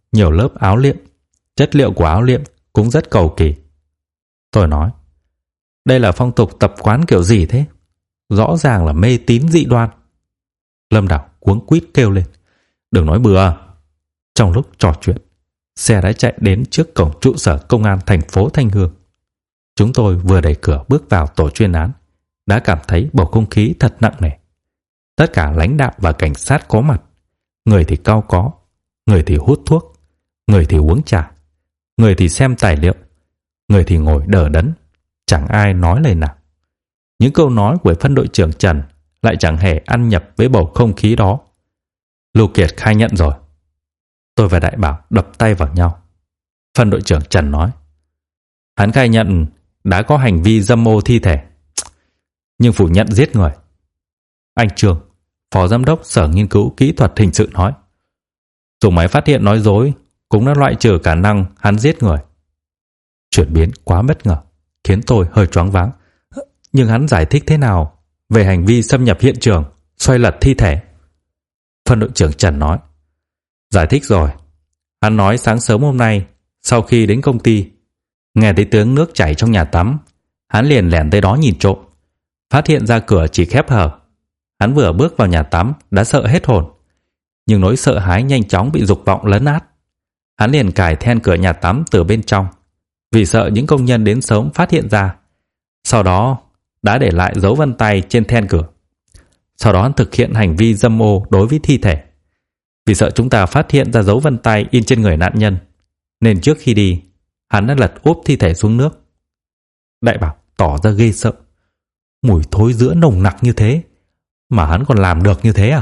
nhiều lớp áo liệm. Chất liệu của áo liệm cũng rất cầu kỳ. Tôi nói, đây là phong tục tập quán kiểu gì thế? Rõ ràng là mê tín dị đoan. Lâm Đảo cuống quýt kêu lên, đừng nói bừa. Trong lúc trò chuyện, xe đã chạy đến trước cổng trụ sở công an thành phố Thanh Hương. Chúng tôi vừa đẩy cửa bước vào tổ chuyên án, đã cảm thấy bầu không khí thật nặng nề. Tất cả lãnh đạo và cảnh sát có mặt, người thì cau có, người thì hút thuốc, người thì uống trà, người thì xem tài liệu, người thì ngồi đờ đẫn, chẳng ai nói lời nào. Những câu nói của phân đội trưởng Trần lại chẳng hề ăn nhập với bầu không khí đó. Lưu Kiệt khai nhận rồi. Tôi và Đại Bảo đập tay vào nhau. Phân đội trưởng Trần nói, hắn khai nhận đã có hành vi dâm ô thi thể, nhưng phủ nhận giết người. Anh Trương, phó giám đốc Sở Nghiên cứu Kỹ thuật Hình sự nói, dùng máy phát hiện nói dối cũng đã loại trừ khả năng hắn giết người. Chuyển biến quá bất ngờ khiến tôi hơi choáng váng. Nhưng hắn giải thích thế nào về hành vi xâm nhập hiện trường, xoay lật thi thể? Phân đội trưởng Trần nói, giải thích rồi. Hắn nói sáng sớm hôm nay, sau khi đến công ty, nghe thấy tiếng nước chảy trong nhà tắm, hắn liền lẻn tới đó nhìn trộm, phát hiện ra cửa chỉ khép hờ. Hắn vừa bước vào nhà tắm đã sợ hết hồn, nhưng nỗi sợ hãi nhanh chóng bị dục vọng lấn át. Hắn liền cài then cửa nhà tắm từ bên trong, vì sợ những công nhân đến sớm phát hiện ra. Sau đó đã để lại dấu vân tay trên then cửa. Sau đó hắn thực hiện hành vi dâm ô đối với thi thể. Vì sợ chúng ta phát hiện ra dấu vân tay in trên người nạn nhân, nên trước khi đi, hắn đã lật úp thi thể xuống nước. Đại Bảo tỏ ra ghê sợ. Mùi thối rữa nồng nặc như thế mà hắn còn làm được như thế à?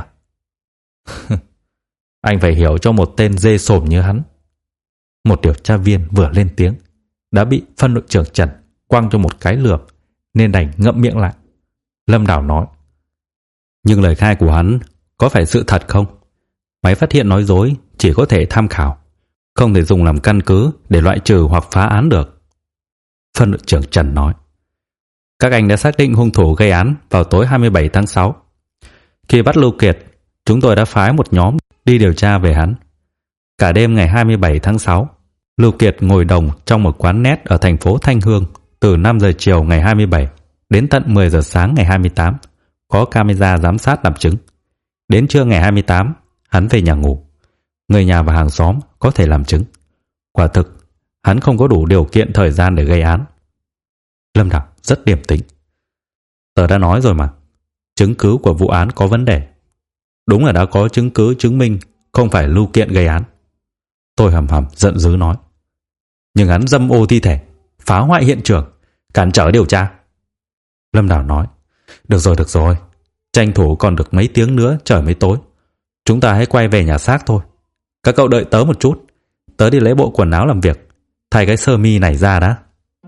Anh phải hiểu cho một tên dê sồm như hắn. Một điều tra viên vừa lên tiếng đã bị phân đội trưởng Trần quăng cho một cái lườm, nên đành ngậm miệng lại. Lâm Đảo nói, nhưng lời khai của hắn có phải sự thật không? Máy phát hiện nói dối chỉ có thể tham khảo, không thể dùng làm căn cứ để loại trừ hoặc phá án được. Phân đội trưởng Trần nói, các anh đã xác định hung thủ gây án vào tối 27 tháng 6. Khi bắt Lưu Kiệt, chúng tôi đã phái một nhóm đi điều tra về hắn. Cả đêm ngày 27 tháng 6, Lưu Kiệt ngồi đồng trong một quán net ở thành phố Thanh Hương từ 5 giờ chiều ngày 27 đến tận 10 giờ sáng ngày 28, có camera giám sát làm chứng. Đến trưa ngày 28, hắn về nhà ngủ. Người nhà và hàng xóm có thể làm chứng. Quả thực, hắn không có đủ điều kiện thời gian để gây án. Lâm Đảo rất điềm tĩnh. Tớ đã nói rồi mà, chứng cứ của vụ án có vấn đề. Đúng là đã có chứng cứ chứng minh không phải Lưu Kiện gây án. Tôi hầm hầm giận dữ nói, nhưng hắn dâm ô thi thể, phá hoại hiện trường, cản trở điều tra. Lâm Đảo nói, được rồi, tranh thủ còn được mấy tiếng nữa trời mới tối. Chúng ta hãy quay về nhà xác thôi. Các cậu đợi tớ một chút, tớ đi lấy bộ quần áo làm việc, thay cái sơ mi này ra đã.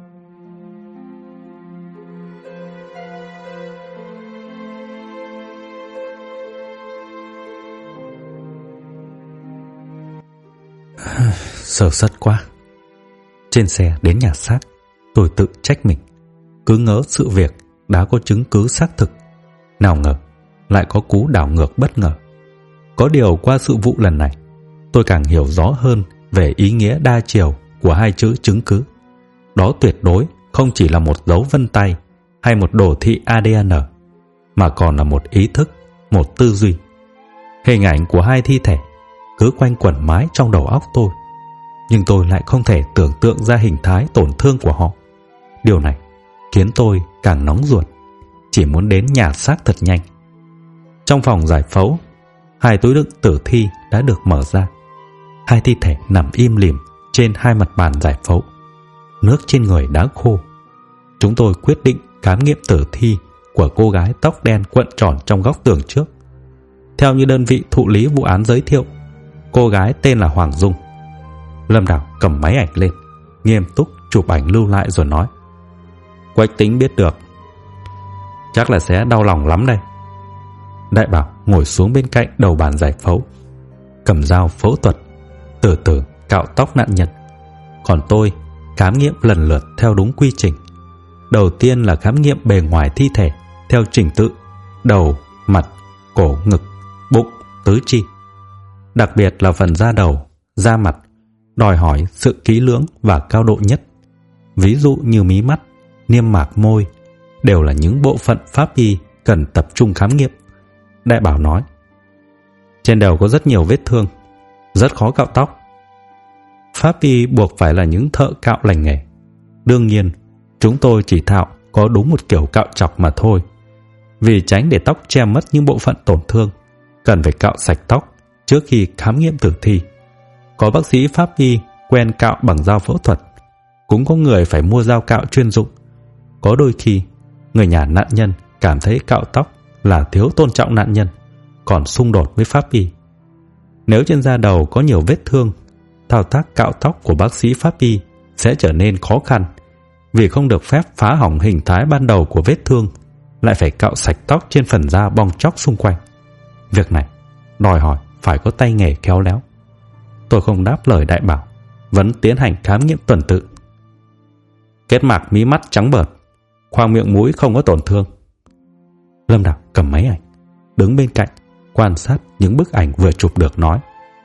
Sơ suất quá. Trên xe đến nhà xác, tôi tự trách mình, cứ ngỡ sự việc đã có chứng cứ xác thực, nào ngờ lại có cú đảo ngược bất ngờ. Có điều qua sự vụ lần này, tôi càng hiểu rõ hơn về ý nghĩa đa chiều của hai chữ chứng cứ. Đó tuyệt đối không chỉ là một dấu vân tay hay một đồ thị ADN, mà còn là một ý thức, một tư duy. Hình ảnh của hai thi thể cứ quanh quẩn mãi trong đầu óc tôi, nhưng tôi lại không thể tưởng tượng ra hình thái tổn thương của họ. Điều này khiến tôi càng nóng ruột, chỉ muốn đến nhà xác thật nhanh. Trong phòng giải phẫu, hai túi đựng tử thi đã được mở ra. Hai thi thể nằm im lìm trên hai mặt bàn giải phẫu. Nước trên người đã khô. Chúng tôi quyết định khám nghiệm tử thi của cô gái tóc đen quận tròn trong góc tường trước. Theo như đơn vị thụ lý vụ án giới thiệu, cô gái tên là Hoàng Dung. Lâm Đảo cầm máy ảnh lên, nghiêm túc chụp ảnh lưu lại rồi nói, Quách Tính biết được, chắc là sẽ đau lòng lắm đây. Đại Bảo ngồi xuống bên cạnh đầu bàn giải phẫu, cầm dao phẫu thuật, từ từ cạo tóc nạn nhân. Còn tôi khám nghiệm lần lượt theo đúng quy trình. Đầu tiên là khám nghiệm bề ngoài thi thể theo trình tự đầu, mặt, cổ, ngực, bụng, tứ chi. Đặc biệt là phần da đầu, da mặt đòi hỏi sự kỹ lưỡng và cao độ nhất. Ví dụ như mí mắt, niêm mạc môi đều là những bộ phận pháp y cần tập trung khám nghiệm. Đại bảo nói: trên đầu có rất nhiều vết thương, rất khó cạo tóc. Pháp y buộc phải là những thợ cạo lành nghề. Đương nhiên, chúng tôi chỉ thạo có đúng một kiểu cạo chọc mà thôi. Vì tránh để tóc che mất những bộ phận tổn thương, cần phải cạo sạch tóc trước khi khám nghiệm tử thi. Có bác sĩ pháp y quen cạo bằng dao phẫu thuật, cũng có người phải mua dao cạo chuyên dụng. Có đôi khi, người nhà nạn nhân cảm thấy cạo tóc là thiếu tôn trọng nạn nhân, còn xung đột với pháp y. Nếu trên da đầu có nhiều vết thương, thao tác cạo tóc của bác sĩ pháp y sẽ trở nên khó khăn, vì không được phép phá hỏng hình thái ban đầu của vết thương, lại phải cạo sạch tóc trên phần da bong tróc xung quanh. Việc này đòi hỏi phải có tay nghề khéo léo. Tôi không đáp lời đại bảo, vẫn tiến hành khám nghiệm tuần tự. Kết mạc mí mắt trắng bợt, khoang miệng mũi không có tổn thương. Lâm Đào cầm máy ảnh, đứng bên cạnh quan sát những bức ảnh vừa chụp được, nói: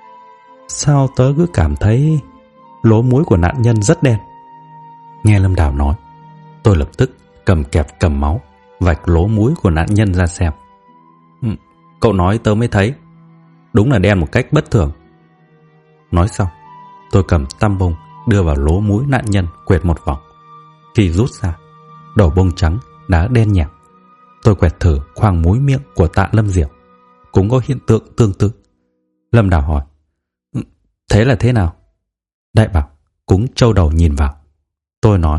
sao tớ cứ cảm thấy lỗ mũi của nạn nhân rất đen. Nghe Lâm Đào nói, tôi lập tức cầm kẹp cầm máu vạch lỗ mũi của nạn nhân ra xem. Cậu nói tớ mới thấy, đúng là đen một cách bất thường. Nói xong, tôi cầm tăm bông đưa vào lỗ mũi nạn nhân quẹt một vòng. Khi rút ra, đầu bông trắng đã đen nhạt. Tôi quẹt thử khoang mũi miệng của Tạ Lâm Diệu, cũng có hiện tượng tương tự. Lâm Đào hỏi: thế là thế nào? Đại bảo cũng trâu đầu nhìn vào. Tôi nói: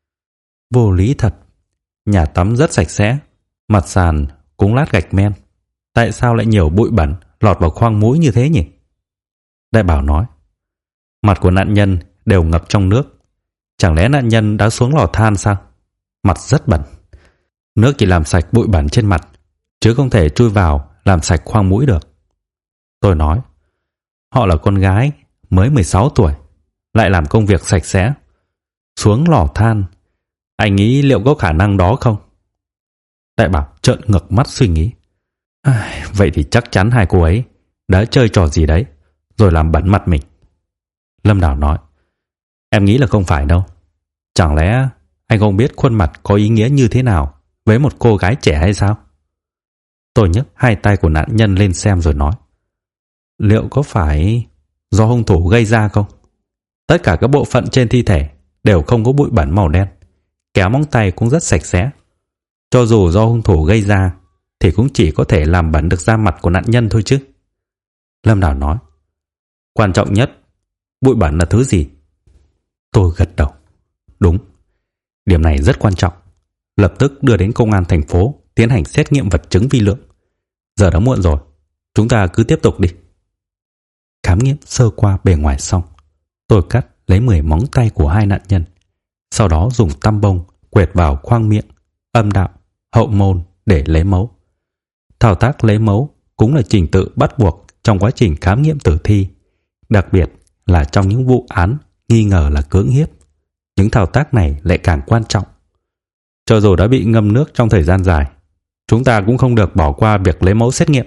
vô lý thật. Nhà tắm rất sạch sẽ, mặt sàn cũng lát gạch men, tại sao lại nhiều bụi bẩn lọt vào khoang mũi như thế nhỉ? Đại bảo nói: mặt của nạn nhân đều ngập trong nước. Chẳng lẽ nạn nhân đã xuống lò than sao? Mặt rất bẩn. Nước chỉ làm sạch bụi bẩn trên mặt, chứ không thể chui vào làm sạch khoang mũi được. Tôi nói: họ là con gái mới 16 tuổi, lại làm công việc sạch sẽ, xuống lò than, anh nghĩ liệu có khả năng đó không? Đại bảo trợn ngược mắt suy nghĩ: vậy thì chắc chắn hai cô ấy đã chơi trò gì đấy, rồi làm bẩn mặt mình. Lâm Đào nói: em nghĩ là không phải đâu. Chẳng lẽ anh không biết khuôn mặt có ý nghĩa như thế nào với một cô gái trẻ hay sao? Tôi nhấc hai tay của nạn nhân lên xem rồi nói: liệu có phải do hung thủ gây ra không? Tất cả các bộ phận trên thi thể đều không có bụi bẩn màu đen, kéo móng tay cũng rất sạch sẽ. Cho dù do hung thủ gây ra thì cũng chỉ có thể làm bẩn được da mặt của nạn nhân thôi chứ. Lâm Đào nói: quan trọng nhất, bụi bẩn là thứ gì? Tôi gật đầu: đúng, điểm này rất quan trọng. Lập tức đưa đến công an thành phố tiến hành xét nghiệm vật chứng vi lượng. Giờ đã muộn rồi, chúng ta cứ tiếp tục đi. Khám nghiệm sơ qua bề ngoài xong, tôi cắt lấy 10 móng tay của hai nạn nhân, sau đó dùng tăm bông quẹt vào khoang miệng, âm đạo, hậu môn để lấy mẫu. Thao tác lấy mẫu cũng là trình tự bắt buộc trong quá trình khám nghiệm tử thi, đặc biệt là trong những vụ án nghi ngờ là cưỡng hiếp. Những thao tác này lại càng quan trọng. Cho dù đã bị ngâm nước trong thời gian dài, chúng ta cũng không được bỏ qua việc lấy mẫu xét nghiệm.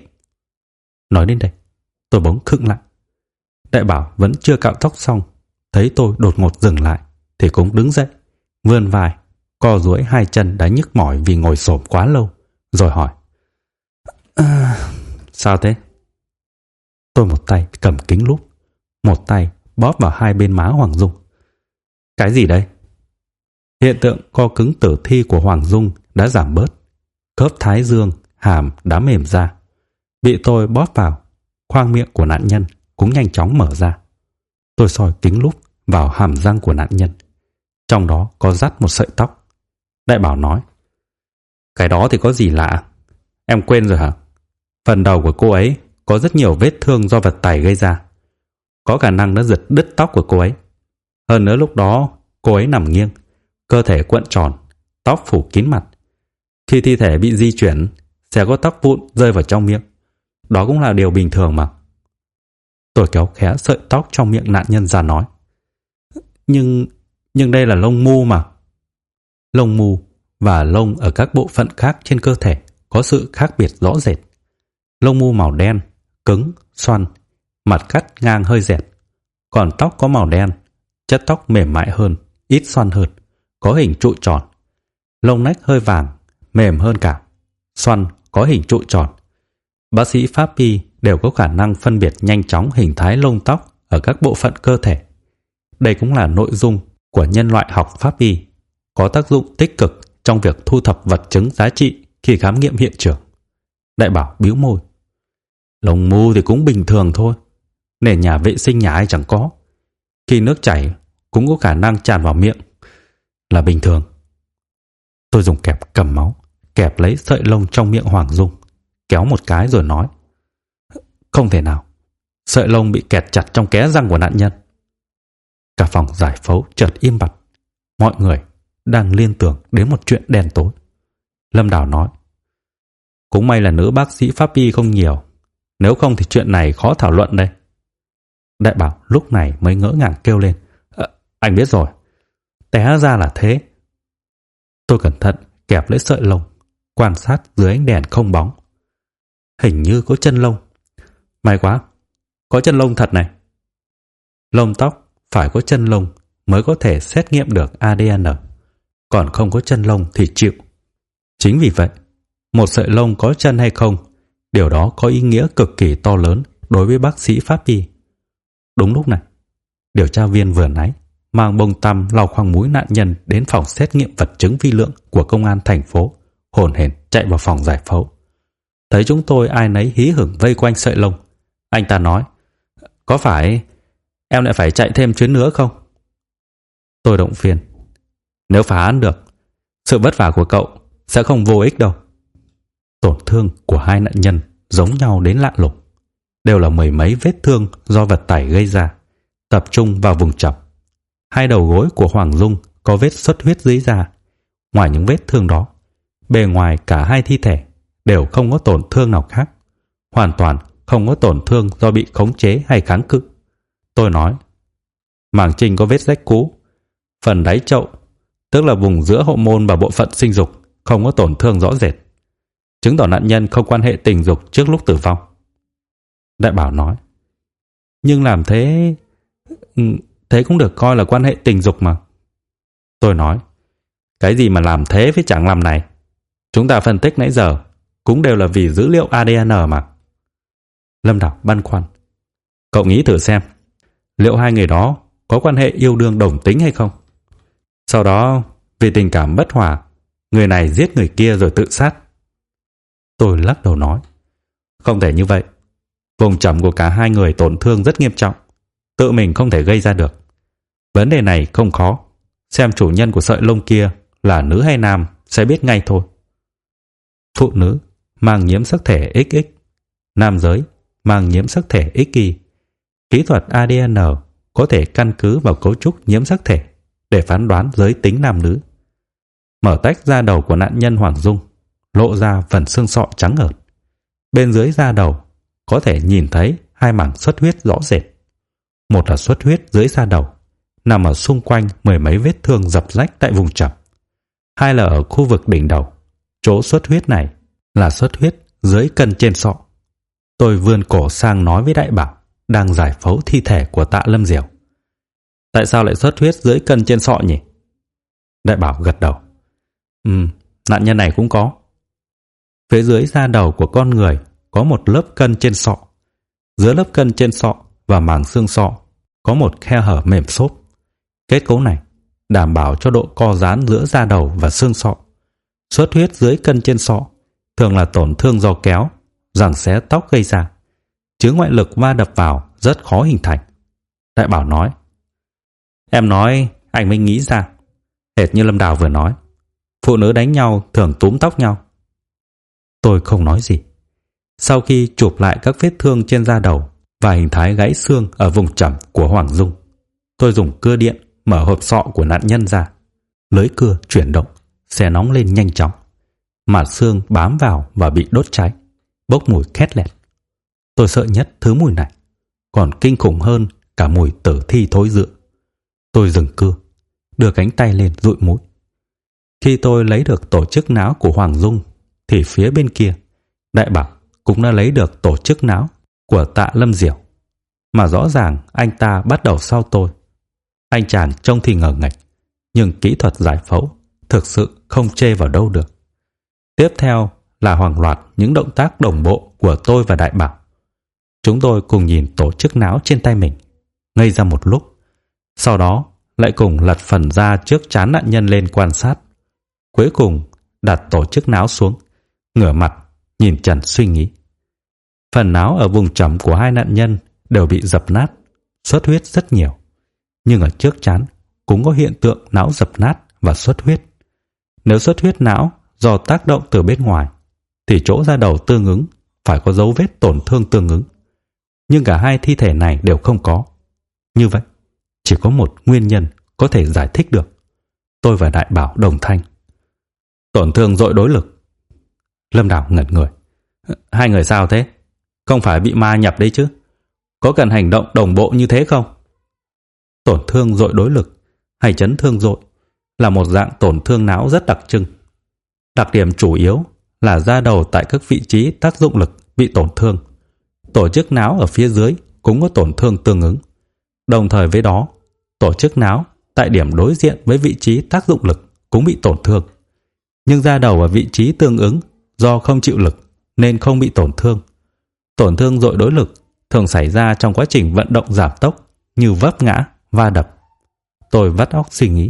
Nói đến đây, tôi bỗng khựng lại. Đại bảo vẫn chưa cạo tóc xong, thấy tôi đột ngột dừng lại thì cũng đứng dậy, vươn vai, co duỗi hai chân đã nhức mỏi vì ngồi xổm quá lâu, rồi hỏi: sao thế? Tôi một tay cầm kính lúp, một tay bóp vào hai bên má Hoàng Dung. Cái gì đây? Hiện tượng co cứng tử thi của Hoàng Dung đã giảm bớt, khớp thái dương, hàm đã mềm ra. Bị tôi bóp vào, khoang miệng của nạn nhân cũng nhanh chóng mở ra. Tôi soi kính lúp vào hàm răng của nạn nhân, trong đó có dắt một sợi tóc. Đại bảo nói: cái đó thì có gì lạ? Em quên rồi hả? Phần đầu của cô ấy có rất nhiều vết thương do vật tày gây ra, có khả năng đã giật đứt tóc của cô ấy. Hơn nữa lúc đó cô ấy nằm nghiêng, cơ thể cuộn tròn, tóc phủ kín mặt. Khi thi thể bị di chuyển, sẽ có tóc vụn rơi vào trong miệng. Đó cũng là điều bình thường mà. Tôi kéo khẽ sợi tóc trong miệng nạn nhân ra nói: Nhưng đây là lông mu mà. Lông mu và lông ở các bộ phận khác trên cơ thể có sự khác biệt rõ rệt. Lông mu màu đen, cứng, xoăn, mặt cắt ngang hơi dẹt. còn tóc có màu đen, chất tóc mềm mại hơn, ít xoăn hơn, có hình trụ tròn. Lông nách hơi vàng, mềm hơn cả, xoăn, có hình trụ tròn. Bác sĩ pháp y đều có khả năng phân biệt nhanh chóng hình thái lông tóc ở các bộ phận cơ thể. Đây cũng là nội dung của nhân loại học pháp y, có tác dụng tích cực trong việc thu thập vật chứng giá trị khi khám nghiệm hiện trường. Đại Bảo bĩu môi. Lông mu thì cũng bình thường thôi, nền nhà vệ sinh nhà ai chẳng có. Khi nước chảy cũng có khả năng tràn vào miệng, là bình thường. Tôi dùng kẹp cầm máu kẹp lấy sợi lông trong miệng Hoàng Dung, kéo một cái rồi nói: không thể nào, sợi lông bị kẹt chặt trong kẽ răng của nạn nhân. Cả phòng giải phẫu chợt im bặt, mọi người đang liên tưởng đến một chuyện đen tối. Lâm Đào nói: cũng may là nữ bác sĩ pháp y không nhiều, nếu không thì chuyện này khó thảo luận đây. Đại Bảo lúc này mới ngỡ ngàng kêu lên: anh biết rồi, té ra là thế. Tôi cẩn thận kẹp lấy sợi lông, quan sát dưới ánh đèn không bóng. Hình như có chân lông. May quá, có chân lông thật này. Lông tóc phải có chân lông mới có thể xét nghiệm được ADN, còn không có chân lông thì chịu. Chính vì vậy, một sợi lông có chân hay không, điều đó có ý nghĩa cực kỳ to lớn đối với bác sĩ pháp y. Đúng lúc này, điều tra viên vừa nãy mang bông tăm lau khoang mũi nạn nhân đến phòng xét nghiệm vật chứng vi lượng của công an thành phố, hổn hển chạy vào phòng giải phẫu. Thấy chúng tôi ai nấy hí hửng vây quanh sợi lông, anh ta nói: có phải em lại phải chạy thêm chuyến nữa không? Tôi động viên: nếu phá án được, sự vất vả của cậu sẽ không vô ích đâu. Tổn thương của hai nạn nhân giống nhau đến lạ lùng, đều là mười mấy vết thương do vật tải gây ra, tập trung vào vùng chỏm. Hai đầu gối của Hoàng Dung có vết xuất huyết dưới da. Ngoài những vết thương đó, bề ngoài cả hai thi thể đều không có tổn thương nào khác, hoàn toàn không có tổn thương do bị khống chế hay kháng cự. Tôi nói: màng trinh có vết rách cũ, phần đáy chậu, tức là vùng giữa hậu môn và bộ phận sinh dục, không có tổn thương rõ rệt, chứng tỏ nạn nhân không quan hệ tình dục trước lúc tử vong. Đại Bảo nói: nhưng làm thế cũng được coi là quan hệ tình dục mà. Tôi nói: cái gì mà làm thế với chẳng làm này, chúng ta phân tích nãy giờ cũng đều là vì dữ liệu ADN mà. Lâm Đào băn khoăn: cậu nghĩ thử xem, liệu hai người đó có quan hệ yêu đương đồng tính hay không? Sau đó vì tình cảm bất hòa, người này giết người kia rồi tự sát. Tôi lắc đầu nói: không thể như vậy. Vùng chỏm của cả hai người tổn thương rất nghiêm trọng, tự mình không thể gây ra được. Vấn đề này không khó, xem chủ nhân của sợi lông kia là nữ hay nam sẽ biết ngay thôi. Phụ nữ mang nhiễm sắc thể XX, nam giới mang nhiễm sắc thể XY. Kỹ thuật ADN có thể căn cứ vào cấu trúc nhiễm sắc thể để phán đoán giới tính nam nữ. Mở tách da đầu của nạn nhân Hoàng Dung, lộ ra phần xương sọ trắng ợt. Bên dưới da đầu có thể nhìn thấy hai mảng xuất huyết rõ rệt. Một là xuất huyết dưới da đầu, nằm ở xung quanh mười mấy vết thương dập rách tại vùng chỏm. Hai là ở khu vực đỉnh đầu, chỗ xuất huyết này là xuất huyết dưới cân trên sọ. Tôi vươn cổ sang nói với Đại Bảo đang giải phẫu thi thể của Tạ Lâm Diểu: tại sao lại xuất huyết dưới cân trên sọ nhỉ? Đại Bảo gật đầu: nạn nhân này cũng có. Phía dưới da đầu của con người có một lớp cân trên sọ. Giữa lớp cân trên sọ và màng xương sọ có một khe hở mềm xốp. Kết cấu này đảm bảo cho độ co giãn giữa da đầu và xương sọ. Xuất huyết dưới cân trên sọ thường là tổn thương do kéo, giằng xé tóc gây ra. Chướng ngoại lực va đập vào rất khó hình thành. Đại Bảo nói: em nói anh mới nghĩ ra, hệt như Lâm Đào vừa nói, phụ nữ đánh nhau thường túm tóc nhau. Tôi không nói gì. Sau khi chụp lại các vết thương trên da đầu và hình thái gãy xương ở vùng chỏm của Hoàng Dung, tôi dùng cưa điện mở hộp sọ của nạn nhân ra. Lưới cưa chuyển động, xé nóng lên nhanh chóng. Mạt xương bám vào và bị đốt cháy, bốc mùi khét lẹt. Tôi sợ nhất thứ mùi này, còn kinh khủng hơn cả mùi tử thi thối rữa. Tôi dừng cưa, đưa cánh tay lên dụi mũi. Khi tôi lấy được tổ chức não của Hoàng Dung, thì phía bên kia, Đại Bảo cũng đã lấy được tổ chức não của Tạ Lâm Diểu. mà rõ ràng anh ta bắt đầu sau tôi. Anh chàng trông thì ngờ nghệch, nhưng kỹ thuật giải phẫu thực sự không chê vào đâu được. Tiếp theo là hàng loạt những động tác đồng bộ của tôi và Đại Bảo. Chúng tôi cùng nhìn tổ chức não trên tay mình, ngây ra một lúc. Sau đó lại cùng lật phần da trước trán nạn nhân lên quan sát. Cuối cùng đặt tổ chức não xuống, ngửa mặt nhìn Trần suy nghĩ. Phần não ở vùng trẫm của hai nạn nhân đều bị dập nát, xuất huyết rất nhiều. Nhưng ở trước trán cũng có hiện tượng não dập nát và xuất huyết. Nếu xuất huyết não do tác động từ bên ngoài, thì chỗ da đầu tương ứng phải có dấu vết tổn thương tương ứng. Nhưng cả hai thi thể này đều không có. Như vậy, chỉ có một nguyên nhân có thể giải thích được. Tôi và Đại Bảo đồng thanh. Tổn thương dội đối lực. Lâm Đào ngẩn người. Hai người sao thế? Không phải bị ma nhập đấy chứ? Có cần hành động đồng bộ như thế không? Tổn thương dội đối lực hay chấn thương dội là một dạng tổn thương não rất đặc trưng. Đặc điểm chủ yếu là da đầu tại các vị trí tác dụng lực bị tổn thương. Tổ chức não ở phía dưới cũng có tổn thương tương ứng. Đồng thời với đó, tổ chức não tại điểm đối diện với vị trí tác dụng lực cũng bị tổn thương. Nhưng da đầu ở vị trí tương ứng do không chịu lực nên không bị tổn thương. Tổn thương dội đối lực thường xảy ra trong quá trình vận động giảm tốc như vấp ngã, va đập. Tôi vắt óc suy nghĩ.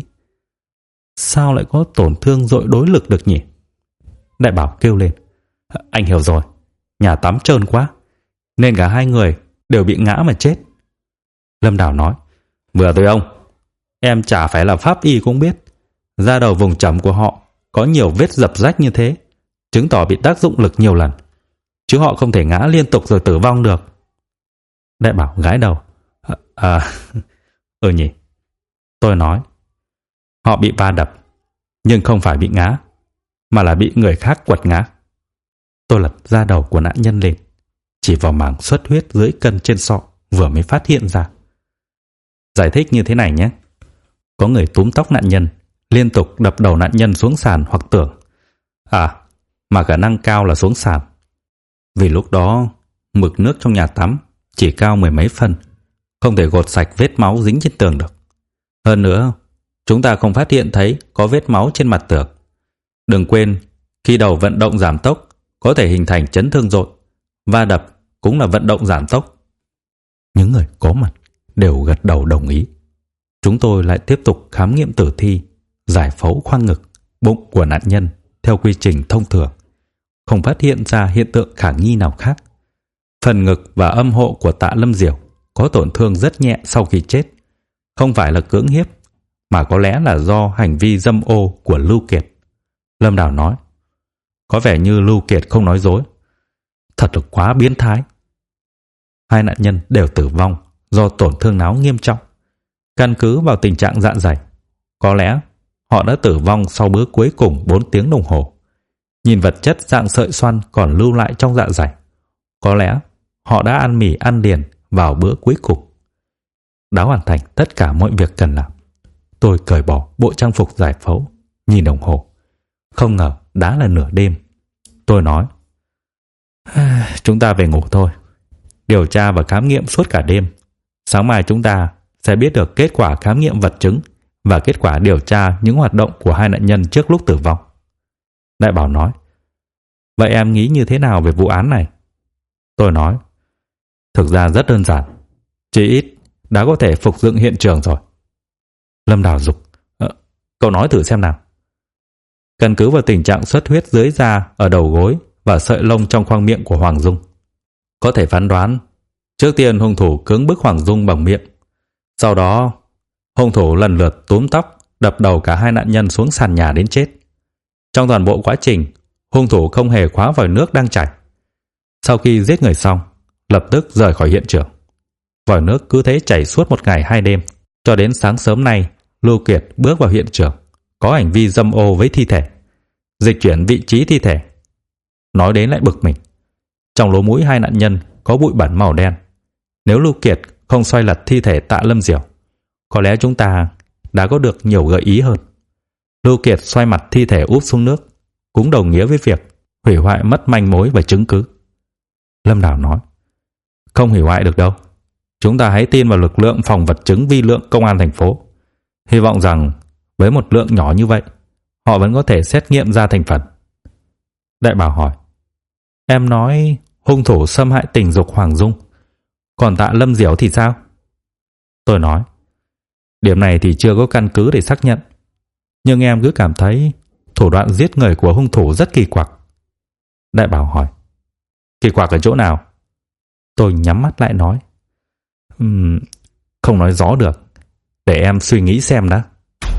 Sao lại có tổn thương dội đối lực được nhỉ? Đại Bảo kêu lên. Anh hiểu rồi, nhà tắm trơn quá, nên cả hai người đều bị ngã mà chết. Lâm Đào nói. Vừa rồi ông, em chả phải là pháp y cũng biết, da đầu vùng trẫm của họ có nhiều vết dập rách như thế, chứng tỏ bị tác dụng lực nhiều lần, chứ họ không thể ngã liên tục rồi tử vong được. Đại Bảo gãi đầu. Nhỉ. Tôi nói. Họ bị va đập, nhưng không phải bị ngã, mà là bị người khác quật ngã. Tôi lật da đầu của nạn nhân lên, chỉ vào mảng xuất huyết dưới cân trên sọ vừa mới phát hiện ra. Giải thích như thế này nhé. Có người túm tóc nạn nhân, liên tục đập đầu nạn nhân xuống sàn hoặc tường. Mà khả năng cao là xuống sàn. Vì lúc đó mực nước trong nhà tắm chỉ cao mười mấy phân, không thể gột sạch vết máu dính trên tường được. Hơn nữa, chúng ta không phát hiện thấy có vết máu trên mặt tường. Đừng quên, khi đầu vận động giảm tốc có thể hình thành chấn thương dội, va đập cũng là vận động giảm tốc. Những người có mặt đều gật đầu đồng ý. Chúng tôi lại tiếp tục khám nghiệm tử thi, giải phẫu khoang ngực, bụng của nạn nhân theo quy trình thông thường, không phát hiện ra hiện tượng khả nghi nào khác. Phần ngực và âm hộ của Tạ Lâm Diểu có tổn thương rất nhẹ sau khi chết, không phải là cưỡng hiếp, mà có lẽ là do hành vi dâm ô của Lưu Kiệt. Lâm Đào nói. Có vẻ như Lưu Kiệt không nói dối. Thật là quá biến thái. Hai nạn nhân đều tử vong do tổn thương não nghiêm trọng. Căn cứ vào tình trạng dạ dày, có lẽ họ đã tử vong sau bữa cuối cùng 4 tiếng đồng hồ. Nhìn vật chất dạng sợi xoăn còn lưu lại trong dạ dày, có lẽ họ đã ăn mì ăn liền vào bữa cuối cùng. Đã hoàn thành tất cả mọi việc cần làm. Tôi cởi bỏ bộ trang phục giải phẫu, nhìn đồng hồ. Không ngờ đã là nửa đêm. Tôi nói. Chúng ta về ngủ thôi. Điều tra và khám nghiệm suốt cả đêm. Sáng mai chúng ta sẽ biết được kết quả khám nghiệm vật chứng và kết quả điều tra những hoạt động của hai nạn nhân trước lúc tử vong. Đại Bảo nói. Vậy em nghĩ như thế nào về vụ án này? Tôi nói. Thực ra rất đơn giản. Chỉ ít đã có thể phục dựng hiện trường rồi. Lâm Đào giục. Cậu nói thử xem nào. Căn cứ vào tình trạng xuất huyết dưới da ở đầu gối và sợi lông trong khoang miệng của Hoàng Dung, có thể phán đoán trước tiên hung thủ cưỡng bức Hoàng Dung bằng miệng. Sau đó, hung thủ lần lượt túm tóc, đập đầu cả hai nạn nhân xuống sàn nhà đến chết. Trong toàn bộ quá trình, hung thủ không hề khóa vòi nước đang chảy. Sau khi giết người xong, lập tức rời khỏi hiện trường. Vòi nước cứ thế chảy suốt 1 ngày 2 đêm, cho đến sáng sớm nay, Lưu Kiệt bước vào hiện trường, có hành vi dâm ô với thi thể, dịch chuyển vị trí thi thể. Nói đến lại bực mình. Trong lỗ mũi hai nạn nhân có bụi bẩn màu đen. Nếu Lưu Kiệt không xoay lật thi thể Tạ Lâm Diểu, có lẽ chúng ta đã có được nhiều gợi ý hơn. Lưu Kiệt xoay mặt thi thể úp xuống nước cũng đồng nghĩa với việc hủy hoại mất manh mối và chứng cứ. Lâm Đào nói. Không hủy hoại được đâu. Chúng ta hãy tin vào lực lượng phòng vật chứng vi lượng công an thành phố. Hy vọng rằng với một lượng nhỏ như vậy, họ vẫn có thể xét nghiệm ra thành phần. Đại bảo hỏi, em nói hung thủ xâm hại tình dục Hoàng Dung, còn Tạ Lâm Diểu thì sao? Tôi nói, điểm này thì chưa có căn cứ để xác nhận, nhưng em cứ cảm thấy thủ đoạn giết người của hung thủ rất kỳ quặc. Đại bảo hỏi, kỳ quặc ở chỗ nào? Tôi nhắm mắt lại nói, không nói rõ được, để em suy nghĩ xem đã.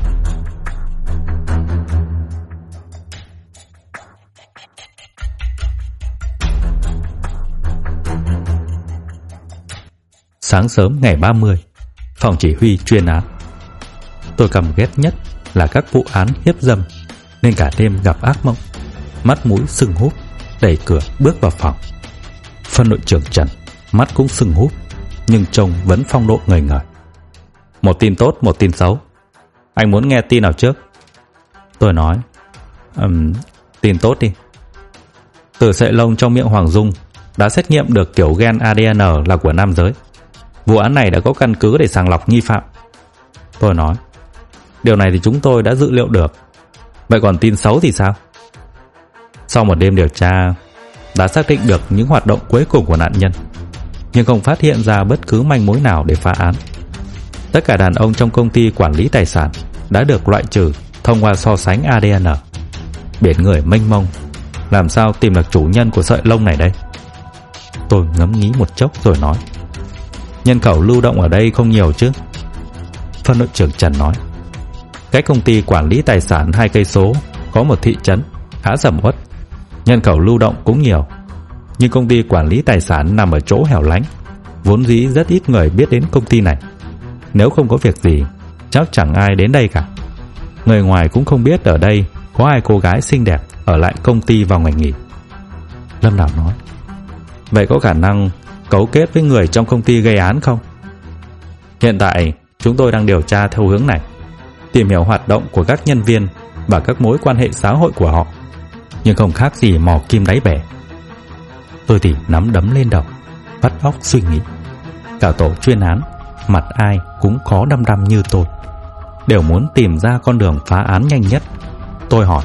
Sáng sớm ngày 30, phòng chỉ huy chuyên án. Tôi căm ghét nhất là các vụ án hiếp dâm, nên cả đêm gặp ác mộng, mắt mũi sưng húp, đẩy cửa bước vào phòng. Phân đội trưởng Trần mắt cũng sưng húp, nhưng trông vẫn phong độ ngời ngời. Một tin tốt, một tin xấu. Anh muốn nghe tin nào trước? Tôi nói, tin tốt đi. Từ sợi lông trong miệng Hoàng Dung đã xét nghiệm được kiểu gen ADN là của nam giới. Vụ án này đã có căn cứ để sàng lọc nghi phạm. Tôi nói, điều này thì chúng tôi đã dự liệu được. Vậy còn tin xấu thì sao? Sau một đêm điều tra, đã xác định được những hoạt động cuối cùng của nạn nhân, nhưng không phát hiện ra bất cứ manh mối nào để phá án. Tất cả đàn ông trong công ty quản lý tài sản đã được loại trừ thông qua so sánh ADN. Biển người mênh mông, làm sao tìm được chủ nhân của sợi lông này đây? Tôi ngẫm nghĩ một chốc rồi nói, nhân khẩu lưu động ở đây không nhiều chứ? Phân đội trưởng Trần nói, cách công ty quản lý tài sản 2 cây số có một thị trấn khá sầm uất, nhân khẩu lưu động cũng nhiều, nhưng công ty quản lý tài sản nằm ở chỗ hẻo lánh, vốn dĩ rất ít người biết đến công ty này. Nếu không có việc gì, chắc chẳng ai đến đây cả. Người ngoài cũng không biết ở đây có ai cô gái xinh đẹp ở lại công ty vào ngày nghỉ. Lâm Đào nói, vậy có khả năng cấu kết với người trong công ty gây án không? Hiện tại chúng tôi đang điều tra theo hướng này, tìm hiểu hoạt động của các nhân viên và các mối quan hệ xã hội của họ, nhưng không khác gì mò kim đáy bể. Tôi thì nắm đấm lên đầu, vắt óc suy nghĩ. Cả tổ chuyên án, mặt ai cũng khó đăm đăm như tôi, đều muốn tìm ra con đường phá án nhanh nhất. Tôi hỏi,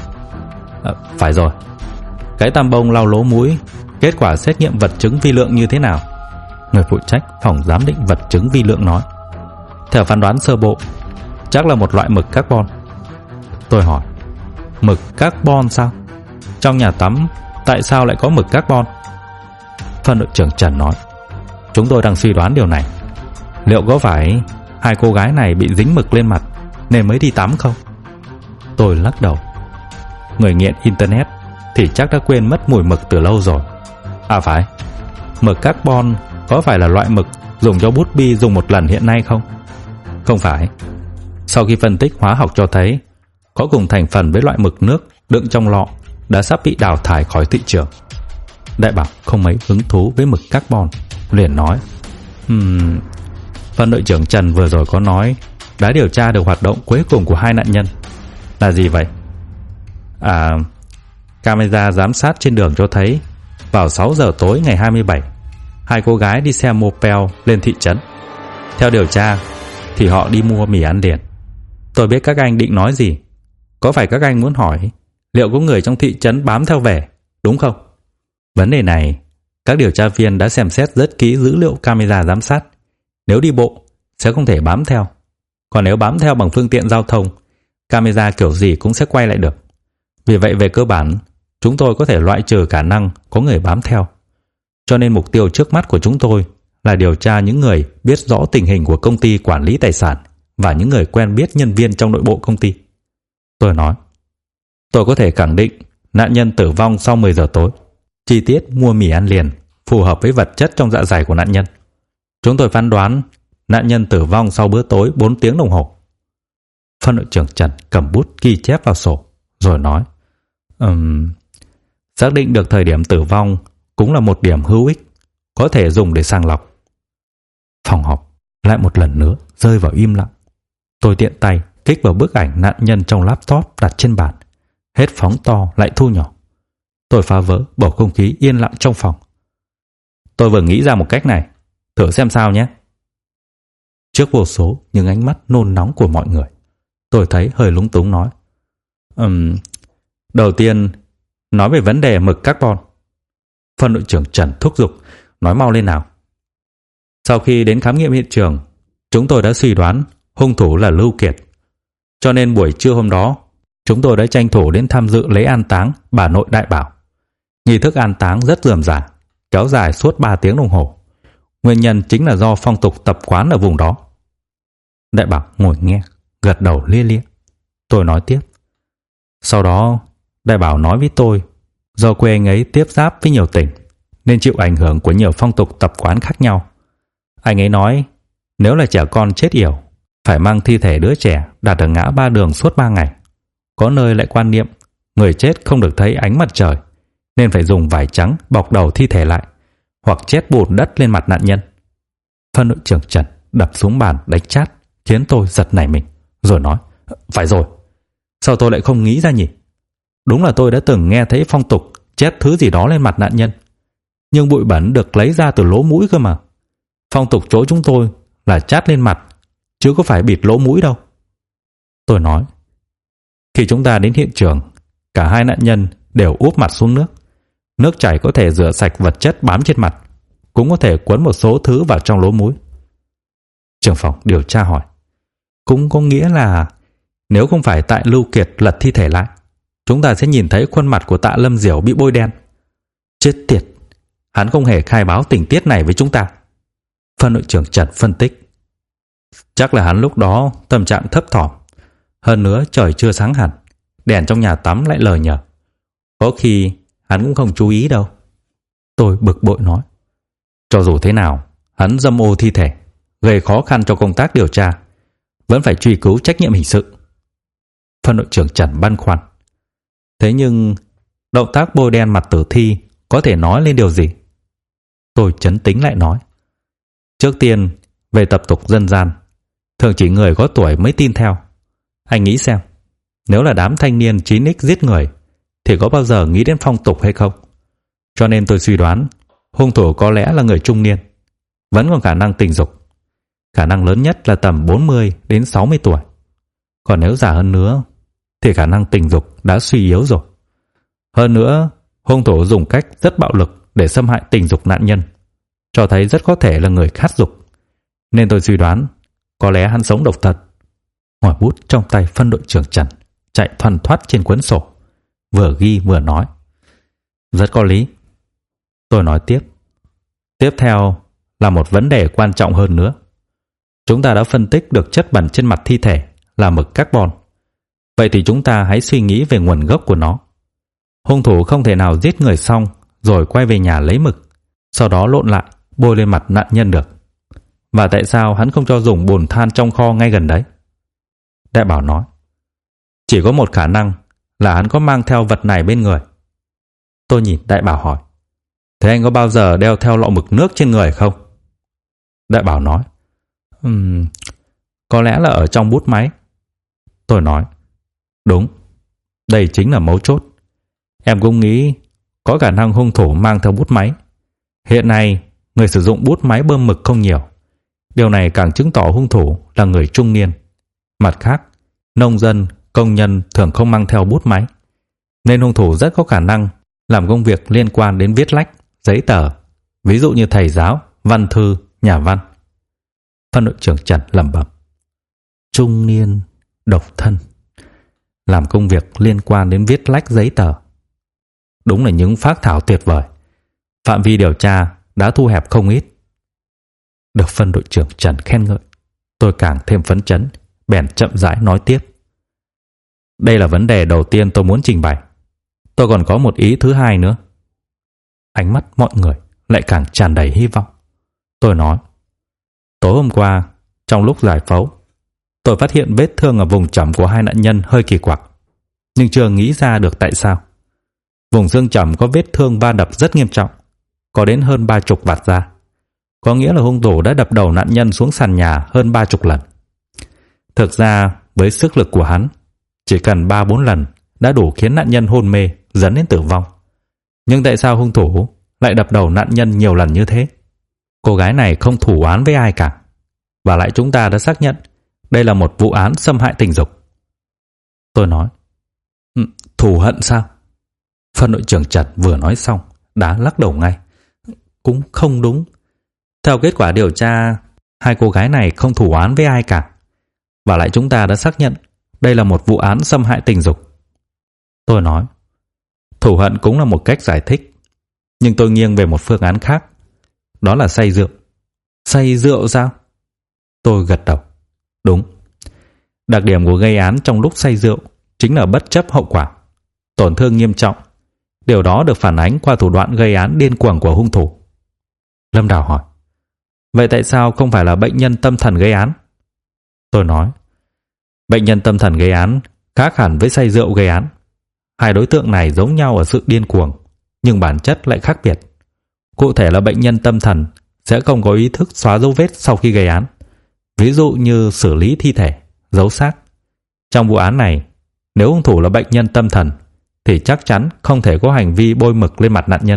phải rồi, cái tam bông lau lỗ mũi, kết quả xét nghiệm vật chứng vi lượng như thế nào? Người phụ trách phòng giám định vật chứng vi lượng nói, theo phán đoán sơ bộ, chắc là một loại mực carbon. Tôi hỏi, mực carbon sao? Trong nhà tắm tại sao lại có mực carbon? Phân đội trưởng Trần nói, chúng tôi đang suy đoán điều này. Liệu có phải hai cô gái này bị dính mực lên mặt nên mới đi tắm không? Tôi lắc đầu, người nghiện internet thì chắc đã quên mất mùi mực từ lâu rồi. À phải, mực carbon có phải là loại mực dùng cho bút bi dùng một lần hiện nay không? Không phải. Sau khi phân tích hóa học cho thấy có cùng thành phần với loại mực nước đựng trong lọ đã sắp bị đào thải khỏi thị trường. Đại bảo không mấy hứng thú với mực carbon, liền nói, phân đội trưởng Trần vừa rồi có nói đã điều tra được hoạt động cuối cùng của hai nạn nhân. Là gì vậy? Camera giám sát trên đường cho thấy vào 6 giờ tối ngày 27, hai cô gái đi xe moped lên thị trấn. Theo điều tra thì họ đi mua mì ăn liền. Tôi biết các anh định nói gì. Có phải các anh muốn hỏi liệu có người trong thị trấn bám theo về, đúng không? Vấn đề này, các điều tra viên đã xem xét rất kỹ dữ liệu camera giám sát. Nếu đi bộ sẽ không thể bám theo, còn nếu bám theo bằng phương tiện giao thông, camera kiểu gì cũng sẽ quay lại được. Vì vậy về cơ bản, chúng tôi có thể loại trừ khả năng có người bám theo. Cho nên mục tiêu trước mắt của chúng tôi là điều tra những người biết rõ tình hình của công ty quản lý tài sản và những người quen biết nhân viên trong nội bộ công ty. Tôi nói, tôi có thể khẳng định nạn nhân tử vong sau 10 giờ tối. Chi tiết mua mì ăn liền phù hợp với vật chất trong dạ dày của nạn nhân. Chúng tôi phán đoán nạn nhân tử vong sau bữa tối 4 tiếng đồng hồ. Phân đội trưởng Trần cầm bút ghi chép vào sổ rồi nói, xác định được thời điểm tử vong cũng là một điểm hữu ích, có thể dùng để sàng lọc. Phòng họp lại một lần nữa rơi vào im lặng. Tôi tiện tay kích vào bức ảnh nạn nhân trong laptop đặt trên bàn, hết phóng to lại thu nhỏ. Tôi phá vỡ bầu không khí yên lặng trong phòng. Tôi vừa nghĩ ra một cách này, thử xem sao nhé. Trước vô số những ánh mắt nôn nóng của mọi người, tôi thấy hơi lúng túng nói: Đầu tiên, nói về vấn đề mực carbon. Phân đội trưởng Trần thúc giục: nói mau lên nào. Sau khi đến khám nghiệm hiện trường, chúng tôi đã suy đoán hung thủ là Lưu Kiệt. Cho nên buổi trưa hôm đó, chúng tôi đã tranh thủ đến tham dự lễ an táng bà nội Đại Bảo. Nghi thức an táng rất rườm rà, kéo dài suốt 3 tiếng đồng hồ. Nguyên nhân chính là do phong tục tập quán ở vùng đó. Đại Bảo ngồi nghe, gật đầu lia lịa. Tôi nói tiếp. Sau đó, Đại Bảo nói với tôi, do quê anh ấy tiếp giáp với nhiều tỉnh, nên chịu ảnh hưởng của nhiều phong tục tập quán khác nhau. Anh ấy nói, nếu là trẻ con chết yểu, phải mang thi thể đứa trẻ đặt ở ngã ba đường suốt 3 ngày. Có nơi lại quan niệm người chết không được thấy ánh mặt trời, nên phải dùng vải trắng bọc đầu thi thể lại, hoặc chét bùn đất lên mặt nạn nhân. Phân đội trưởng Trần đập xuống bàn đánh chát, khiến tôi giật nảy mình, rồi nói: phải rồi, sao tôi lại không nghĩ ra nhỉ? Đúng là tôi đã từng nghe thấy phong tục chét thứ gì đó lên mặt nạn nhân, nhưng bụi bẩn được lấy ra từ lỗ mũi cơ mà. Phong tục chỗ chúng tôi là chát lên mặt, chứ có phải bịt lỗ mũi đâu. Tôi nói: khi chúng ta đến hiện trường, cả hai nạn nhân đều úp mặt xuống nước. Nước chảy có thể rửa sạch vật chất bám trên mặt, cũng có thể quấn một số thứ vào trong lỗ mũi. Trưởng phòng điều tra hỏi: cũng có nghĩa là nếu không phải Tạ Lưu Kiệt lật thi thể lại, chúng ta sẽ nhìn thấy khuôn mặt của Tạ Lâm Diểu bị bôi đen. Chết tiệt, hắn không hề khai báo tình tiết này với chúng ta. Phân đội trưởng Trần phân tích: chắc là hắn lúc đó tâm trạng thấp thỏm, hơn nữa trời chưa sáng hẳn, đèn trong nhà tắm lại lờ nhờ, có khi hắn cũng không chú ý đâu. Tôi bực bội nói: cho dù thế nào, hắn dâm ô thi thể, gây khó khăn cho công tác điều tra, vẫn phải truy cứu trách nhiệm hình sự. Phân đội trưởng Trần băn khoăn: thế nhưng động tác bôi đen mặt tử thi có thể nói lên điều gì? Tôi trấn tĩnh lại nói: trước tiên, về tập tục dân gian, thường chỉ người có tuổi mới tin theo. Anh nghĩ xem, nếu là đám thanh niên 9X giết người, thì có bao giờ nghĩ đến phong tục hay không? Cho nên tôi suy đoán hung thủ có lẽ là người trung niên, vẫn còn khả năng tình dục. Khả năng lớn nhất là tầm 40 đến 60 tuổi. Còn nếu già hơn nữa, thì khả năng tình dục đã suy yếu rồi. Hơn nữa, hung thủ dùng cách rất bạo lực để xâm hại tình dục nạn nhân, cho thấy rất có thể là người khát dục. Nên tôi suy đoán có lẽ hắn sống độc thân. Ngòi bút trong tay phân đội trưởng Trần chạy thoăn thoắt trên cuốn sổ, vừa ghi vừa nói: rất có lý. Tôi nói tiếp: tiếp theo là một vấn đề quan trọng hơn nữa. Chúng ta đã phân tích được chất bẩn trên mặt thi thể là mực carbon. Vậy thì chúng ta hãy suy nghĩ về nguồn gốc của nó. Hung thủ không thể nào giết người xong rồi quay về nhà lấy mực, sau đó lộn lại bôi lên mặt nạn nhân được. Và tại sao hắn không cho dùng bồn than trong kho ngay gần đấy? Đại Bảo nói: chỉ có một khả năng là hắn có mang theo vật này bên người. Tôi nhìn Đại Bảo hỏi: thế anh có bao giờ đeo theo lọ mực nước trên người không? Đại Bảo nói: có lẽ là ở trong bút máy. Tôi nói: đúng, đây chính là mấu chốt. Em cũng nghĩ có khả năng hung thủ mang theo bút máy. Hiện nay, người sử dụng bút máy bơm mực không nhiều. Điều này càng chứng tỏ hung thủ là người trung niên. Mặt khác, nông dân, công nhân thường không mang theo bút máy, nên hung thủ rất có khả năng làm công việc liên quan đến viết lách, giấy tờ, ví dụ như thầy giáo, văn thư, nhà văn. Phân đội trưởng Trần lẩm bẩm: trung niên, độc thân, làm công việc liên quan đến viết lách giấy tờ. Đúng là những phác thảo tuyệt vời. Phạm vi điều tra đã thu hẹp không ít. Được phân đội trưởng Trần khen ngợi, tôi càng thêm phấn chấn, bèn chậm rãi nói tiếp: đây là vấn đề đầu tiên tôi muốn trình bày. Tôi còn có một ý thứ hai nữa. Ánh mắt mọi người lại càng tràn đầy hy vọng. Tôi nói: tối hôm qua, trong lúc giải phẫu, tôi phát hiện vết thương ở vùng chẩm của hai nạn nhân hơi kỳ quặc, nhưng chưa nghĩ ra được tại sao. Vùng xương chẩm có vết thương va đập rất nghiêm trọng, có đến hơn 30 vạt ra. Có nghĩa là hung thủ đã đập đầu nạn nhân xuống sàn nhà hơn 30 lần. Thực ra, với sức lực của hắn, chỉ cần 3-4 lần đã đủ khiến nạn nhân hôn mê, dẫn đến tử vong. Nhưng tại sao hung thủ lại đập đầu nạn nhân nhiều lần như thế? Cô gái này không thủ oán với ai cả. Và lại chúng ta đã xác nhận đây là một vụ án xâm hại tình dục. Tôi nói, thù hận sao? Phân đội trưởng Trần vừa nói xong đã lắc đầu ngay. Cũng không đúng. Theo kết quả điều tra, hai cô gái này không thù oán với ai cả. Và lại chúng ta đã xác nhận đây là một vụ án xâm hại tình dục. Tôi nói, thù hận cũng là một cách giải thích, nhưng tôi nghiêng về một phương án khác. Đó là say rượu. Say rượu sao? Tôi gật đầu. Đúng. Đặc điểm của gây án trong lúc say rượu chính là bất chấp hậu quả, tổn thương nghiêm trọng. Điều đó được phản ánh qua thủ đoạn gây án điên cuồng của hung thủ. Lâm Đào hỏi, vậy tại sao không phải là bệnh nhân tâm thần gây án? Tôi nói, bệnh nhân tâm thần gây án khác hẳn với say rượu gây án. Hai đối tượng này giống nhau ở sự điên cuồng, nhưng bản chất lại khác biệt. Cụ thể là bệnh nhân tâm thần sẽ không có ý thức xóa dấu vết sau khi gây án, ví dụ như xử lý thi thể, giấu xác. Trong vụ án này, nếu hung thủ là bệnh nhân tâm thần thì chắc chắn không thể có hành vi bôi mực lên mặt nạn nhân.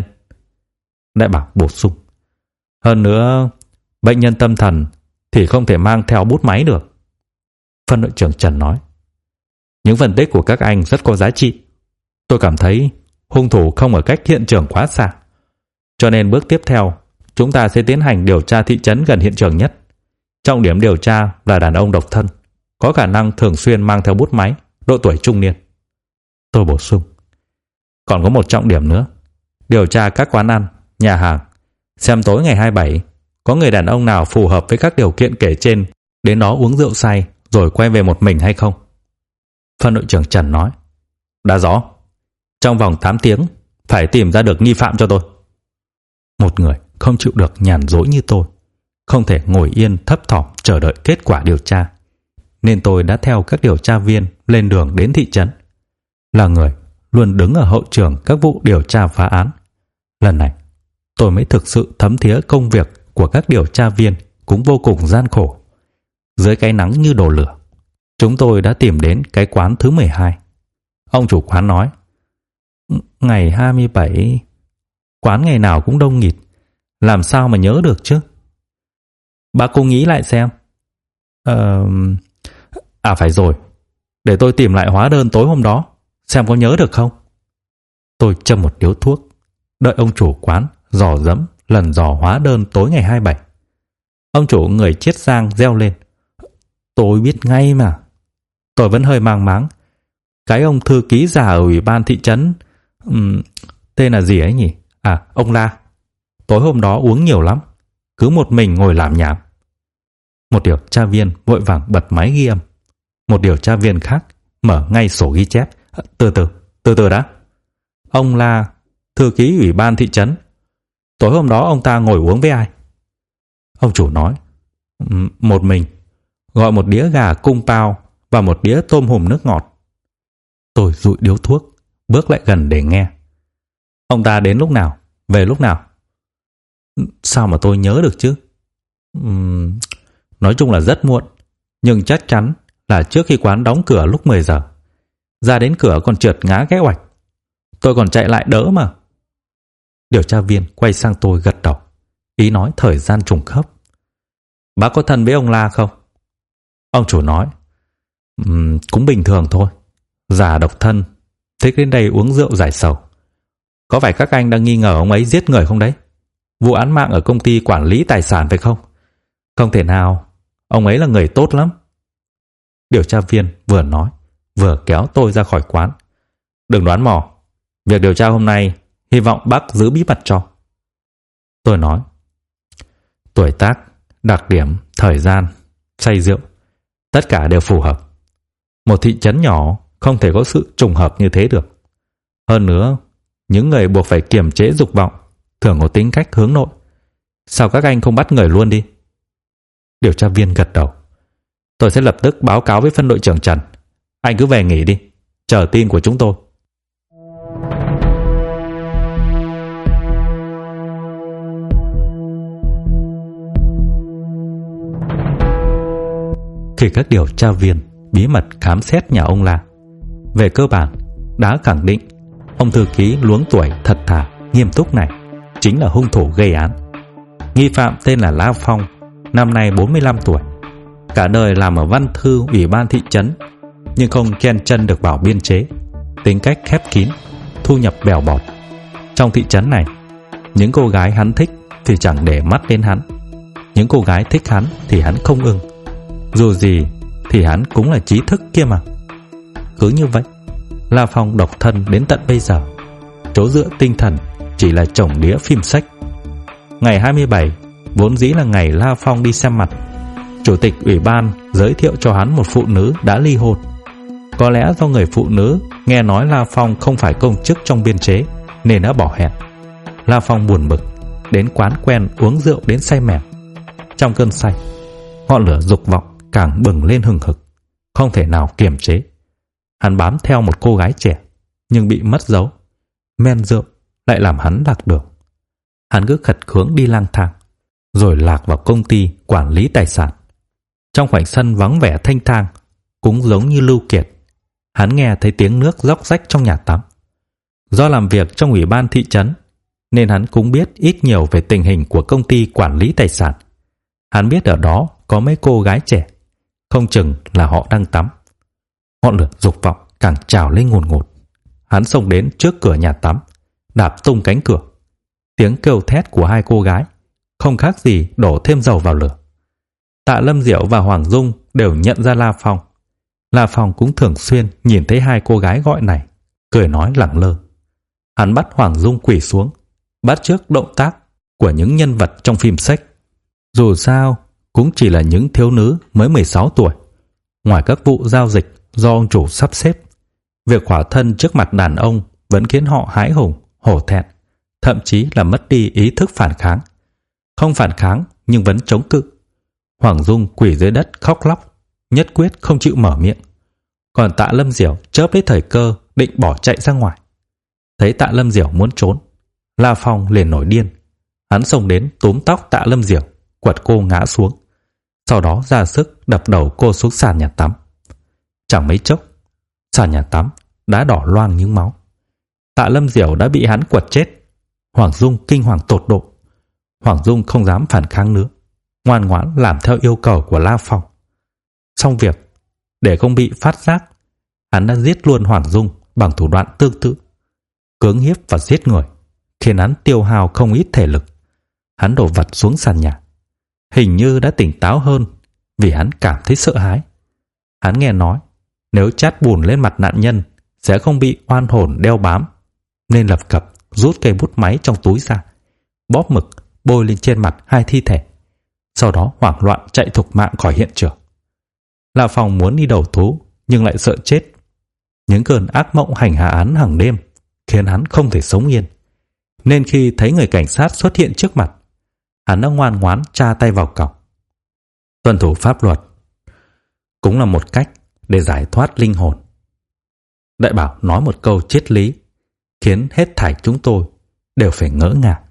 Đại Bảo bổ sung, hơn nữa, bệnh nhân tâm thần thì không thể mang theo bút máy được. Phân đội trưởng Trần nói, những phân tích của các anh rất có giá trị. Tôi cảm thấy hung thủ không ở cách hiện trường quá xa. Cho nên bước tiếp theo, chúng ta sẽ tiến hành điều tra thị trấn gần hiện trường nhất. Trọng điểm điều tra là đàn ông độc thân, có khả năng thường xuyên mang theo bút máy, độ tuổi trung niên. Tôi bổ sung, còn có một trọng điểm nữa, điều tra các quán ăn, nhà hàng, xem tối ngày 27 có người đàn ông nào phù hợp với các điều kiện kể trên đến đó uống rượu say rồi quay về một mình hay không. Phân đội trưởng Trần nói, đã rõ. Trong vòng 8 tiếng phải tìm ra được nghi phạm cho tôi. Một người không chịu được nhàn rỗi như tôi không thể ngồi yên thấp thỏm chờ đợi kết quả điều tra, nên tôi đã theo các điều tra viên lên đường đến thị trấn. Là người luôn đứng ở hậu trường các vụ điều tra phá án, lần này tôi mới thực sự thấm thía công việc của các điều tra viên cũng vô cùng gian khổ. Dưới cái nắng như đổ lửa, chúng tôi đã tìm đến cái quán thứ 12. Ông chủ quán nói, ngày 27, quán ngày nào cũng đông nghịt, làm sao mà nhớ được chứ? Bác cô nghĩ lại xem. Phải rồi, để tôi tìm lại hóa đơn tối hôm đó, xem có nhớ được không. Tôi châm một điếu thuốc, đợi ông chủ quán dò dẫm lần dò hóa đơn tối ngày 27. Ông chủ người Chiết Giang reo lên, tôi biết ngay mà. Tôi vẫn hơi mang máng. Cái ông thư ký già ở ủy ban thị trấn, tên là gì ấy nhỉ? Ông La. Tối hôm đó uống nhiều lắm, cứ một mình ngồi làm nhảm. Một điều tra viên vội vàng bật máy ghi âm. Một điều tra viên khác mở ngay sổ ghi chép. Từ từ đã. Ông La, thư ký ủy ban thị trấn. Tối hôm đó ông ta ngồi uống với ai? Ông chủ nói, một mình, gọi một đĩa gà cung pao và một đĩa tôm hùm nước ngọt. Tôi dụi điếu thuốc, bước lại gần để nghe. Ông ta đến lúc nào? Về lúc nào? Sao mà tôi nhớ được chứ? Nói chung là rất muộn, nhưng chắc chắn là trước khi quán đóng cửa lúc 10 giờ. Ra đến cửa còn trượt ngã cái oạch. Tôi còn chạy lại đỡ mà. Điều tra viên quay sang tôi gật đầu, ý nói thời gian trùng khớp. Bác có thân với ông La không? Ông chủ nói, cũng bình thường thôi. Già độc thân, thích đến đây uống rượu giải sầu. Có phải các anh đang nghi ngờ ông ấy giết người không đấy? Vụ án mạng ở công ty quản lý tài sản phải không? Không thể nào, ông ấy là người tốt lắm. Điều tra viên vừa nói, vừa kéo tôi ra khỏi quán. Đừng đoán mò, việc điều tra hôm nay hy vọng bác giữ bí mật cho. Tôi nói, tuổi tác, đặc điểm, thời gian, say rượu, tất cả đều phù hợp. Một thị trấn nhỏ không thể có sự trùng hợp như thế được. Hơn nữa, những người buộc phải kiềm chế dục vọng thường có tính cách hướng nội. Sao các anh không bắt người luôn đi? Điều tra viên gật đầu. Tôi sẽ lập tức báo cáo với phân đội trưởng Trần. Anh cứ về nghỉ đi, chờ tin của chúng tôi. Khi các điều tra viên bí mật khám xét nhà ông La, về cơ bản đã khẳng định ông thư ký luống tuổi thật thà, nghiêm túc này chính là hung thủ gây án. Nghi phạm tên là La Phong, năm nay 45 tuổi, Cả đời làm ở văn thư ủy ban thị trấn, nhưng không chen chân được vào biên chế. Tính cách khép kín, thu nhập bèo bọt. Trong thị trấn này, những cô gái hắn thích thì chẳng để mắt đến hắn, những cô gái thích hắn thì hắn không ưng. Dù gì thì hắn cũng là trí thức kia mà. Cứ như vậy, La Phong độc thân đến tận bây giờ. Chỗ dựa tinh thần chỉ là chồng đĩa phim sách. Ngày 27 vốn dĩ là ngày La Phong đi xem mặt. Chủ tịch ủy ban giới thiệu cho hắn một phụ nữ đã ly hôn. Có lẽ do người phụ nữ nghe nói La Phong không phải công chức trong biên chế nên đã bỏ hẹn. La Phong buồn bực đến quán quen uống rượu đến say mềm. Trong cơn say, ngọn lửa dục vọng càng bừng lên hừng hực, không thể nào kiềm chế. Hắn bám theo một cô gái trẻ nhưng bị mất dấu. Men rượu lại làm hắn lạc đường. Hắn cứ khật khướng đi lang thang, rồi lạc vào công ty quản lý tài sản. Trong khoảnh sân vắng vẻ thanh thang, cũng giống như Lưu Kiệt, hắn nghe thấy tiếng nước róc rách trong nhà tắm. Do làm việc trong ủy ban thị trấn nên hắn cũng biết ít nhiều về tình hình của công ty quản lý tài sản. Hắn biết ở đó có mấy cô gái trẻ, không chừng là họ đang tắm. Ngọn lửa dục vọng càng trào lên ngùn ngụt. Hắn xông đến trước cửa nhà tắm, đạp tung cánh cửa. Tiếng kêu thét của hai cô gái không khác gì đổ thêm dầu vào lửa. Tạ Lâm Diệu và Hoàng Dung đều nhận ra La Phong. La Phong cũng thường xuyên nhìn thấy hai cô gái gọi này, cười nói lẳng lơ. Hắn bắt Hoàng Dung quỳ xuống, bắt chước động tác của những nhân vật trong phim sách. Dù sao cũng chỉ là những thiếu nữ mới 16 tuổi. Ngoài các vụ giao dịch do ông chủ sắp xếp, việc khỏa thân trước mặt đàn ông vẫn khiến họ hãi hùng, hổ thẹn, thậm chí là mất đi ý thức phản kháng. Không phản kháng nhưng vẫn chống cự. Hoàng Dung quỳ dưới đất khóc lóc, nhất quyết không chịu mở miệng. Còn Tạ Lâm Diểu chớp lấy thời cơ định bỏ chạy ra ngoài. Thấy Tạ Lâm Diểu muốn trốn, La Phong liền nổi điên. Hắn xông đến túm tóc Tạ Lâm Diểu, quật cô ngã xuống, sau đó ra sức đập đầu cô xuống sàn nhà tắm. Chẳng mấy chốc, sàn nhà tắm đã đỏ loang những máu. Tạ Lâm Diểu đã bị hắn quật chết. Hoàng Dung kinh hoàng tột độ. Hoàng Dung không dám phản kháng nữa, ngoan ngoãn làm theo yêu cầu của La Phong. Xong việc, để không bị phát giác, hắn đã giết luôn Hoàng Dung bằng thủ đoạn tương tự. Cưỡng hiếp và giết người khiến hắn tiêu hao không ít thể lực. Hắn đổ vật xuống sàn nhà, hình như đã tỉnh táo hơn vì hắn cảm thấy sợ hãi. Hắn nghe nói nếu chát bùn lên mặt nạn nhân sẽ không bị oan hồn đeo bám, nên lập cập rút cây bút máy trong túi ra, bóp mực bôi lên trên mặt hai thi thể, sau đó hoảng loạn chạy thục mạng khỏi hiện trường. La Phong muốn đi đầu thú nhưng lại sợ chết. Những cơn ác mộng hành hạ án hàng đêm khiến hắn không thể sống yên, nên khi thấy người cảnh sát xuất hiện trước mặt, hắn đã ngoan ngoãn tra tay vào còng. Tuân thủ pháp luật cũng là một cách để giải thoát linh hồn. Đại bảo nói một câu triết lý khiến hết thảy chúng tôi đều phải ngỡ ngàng.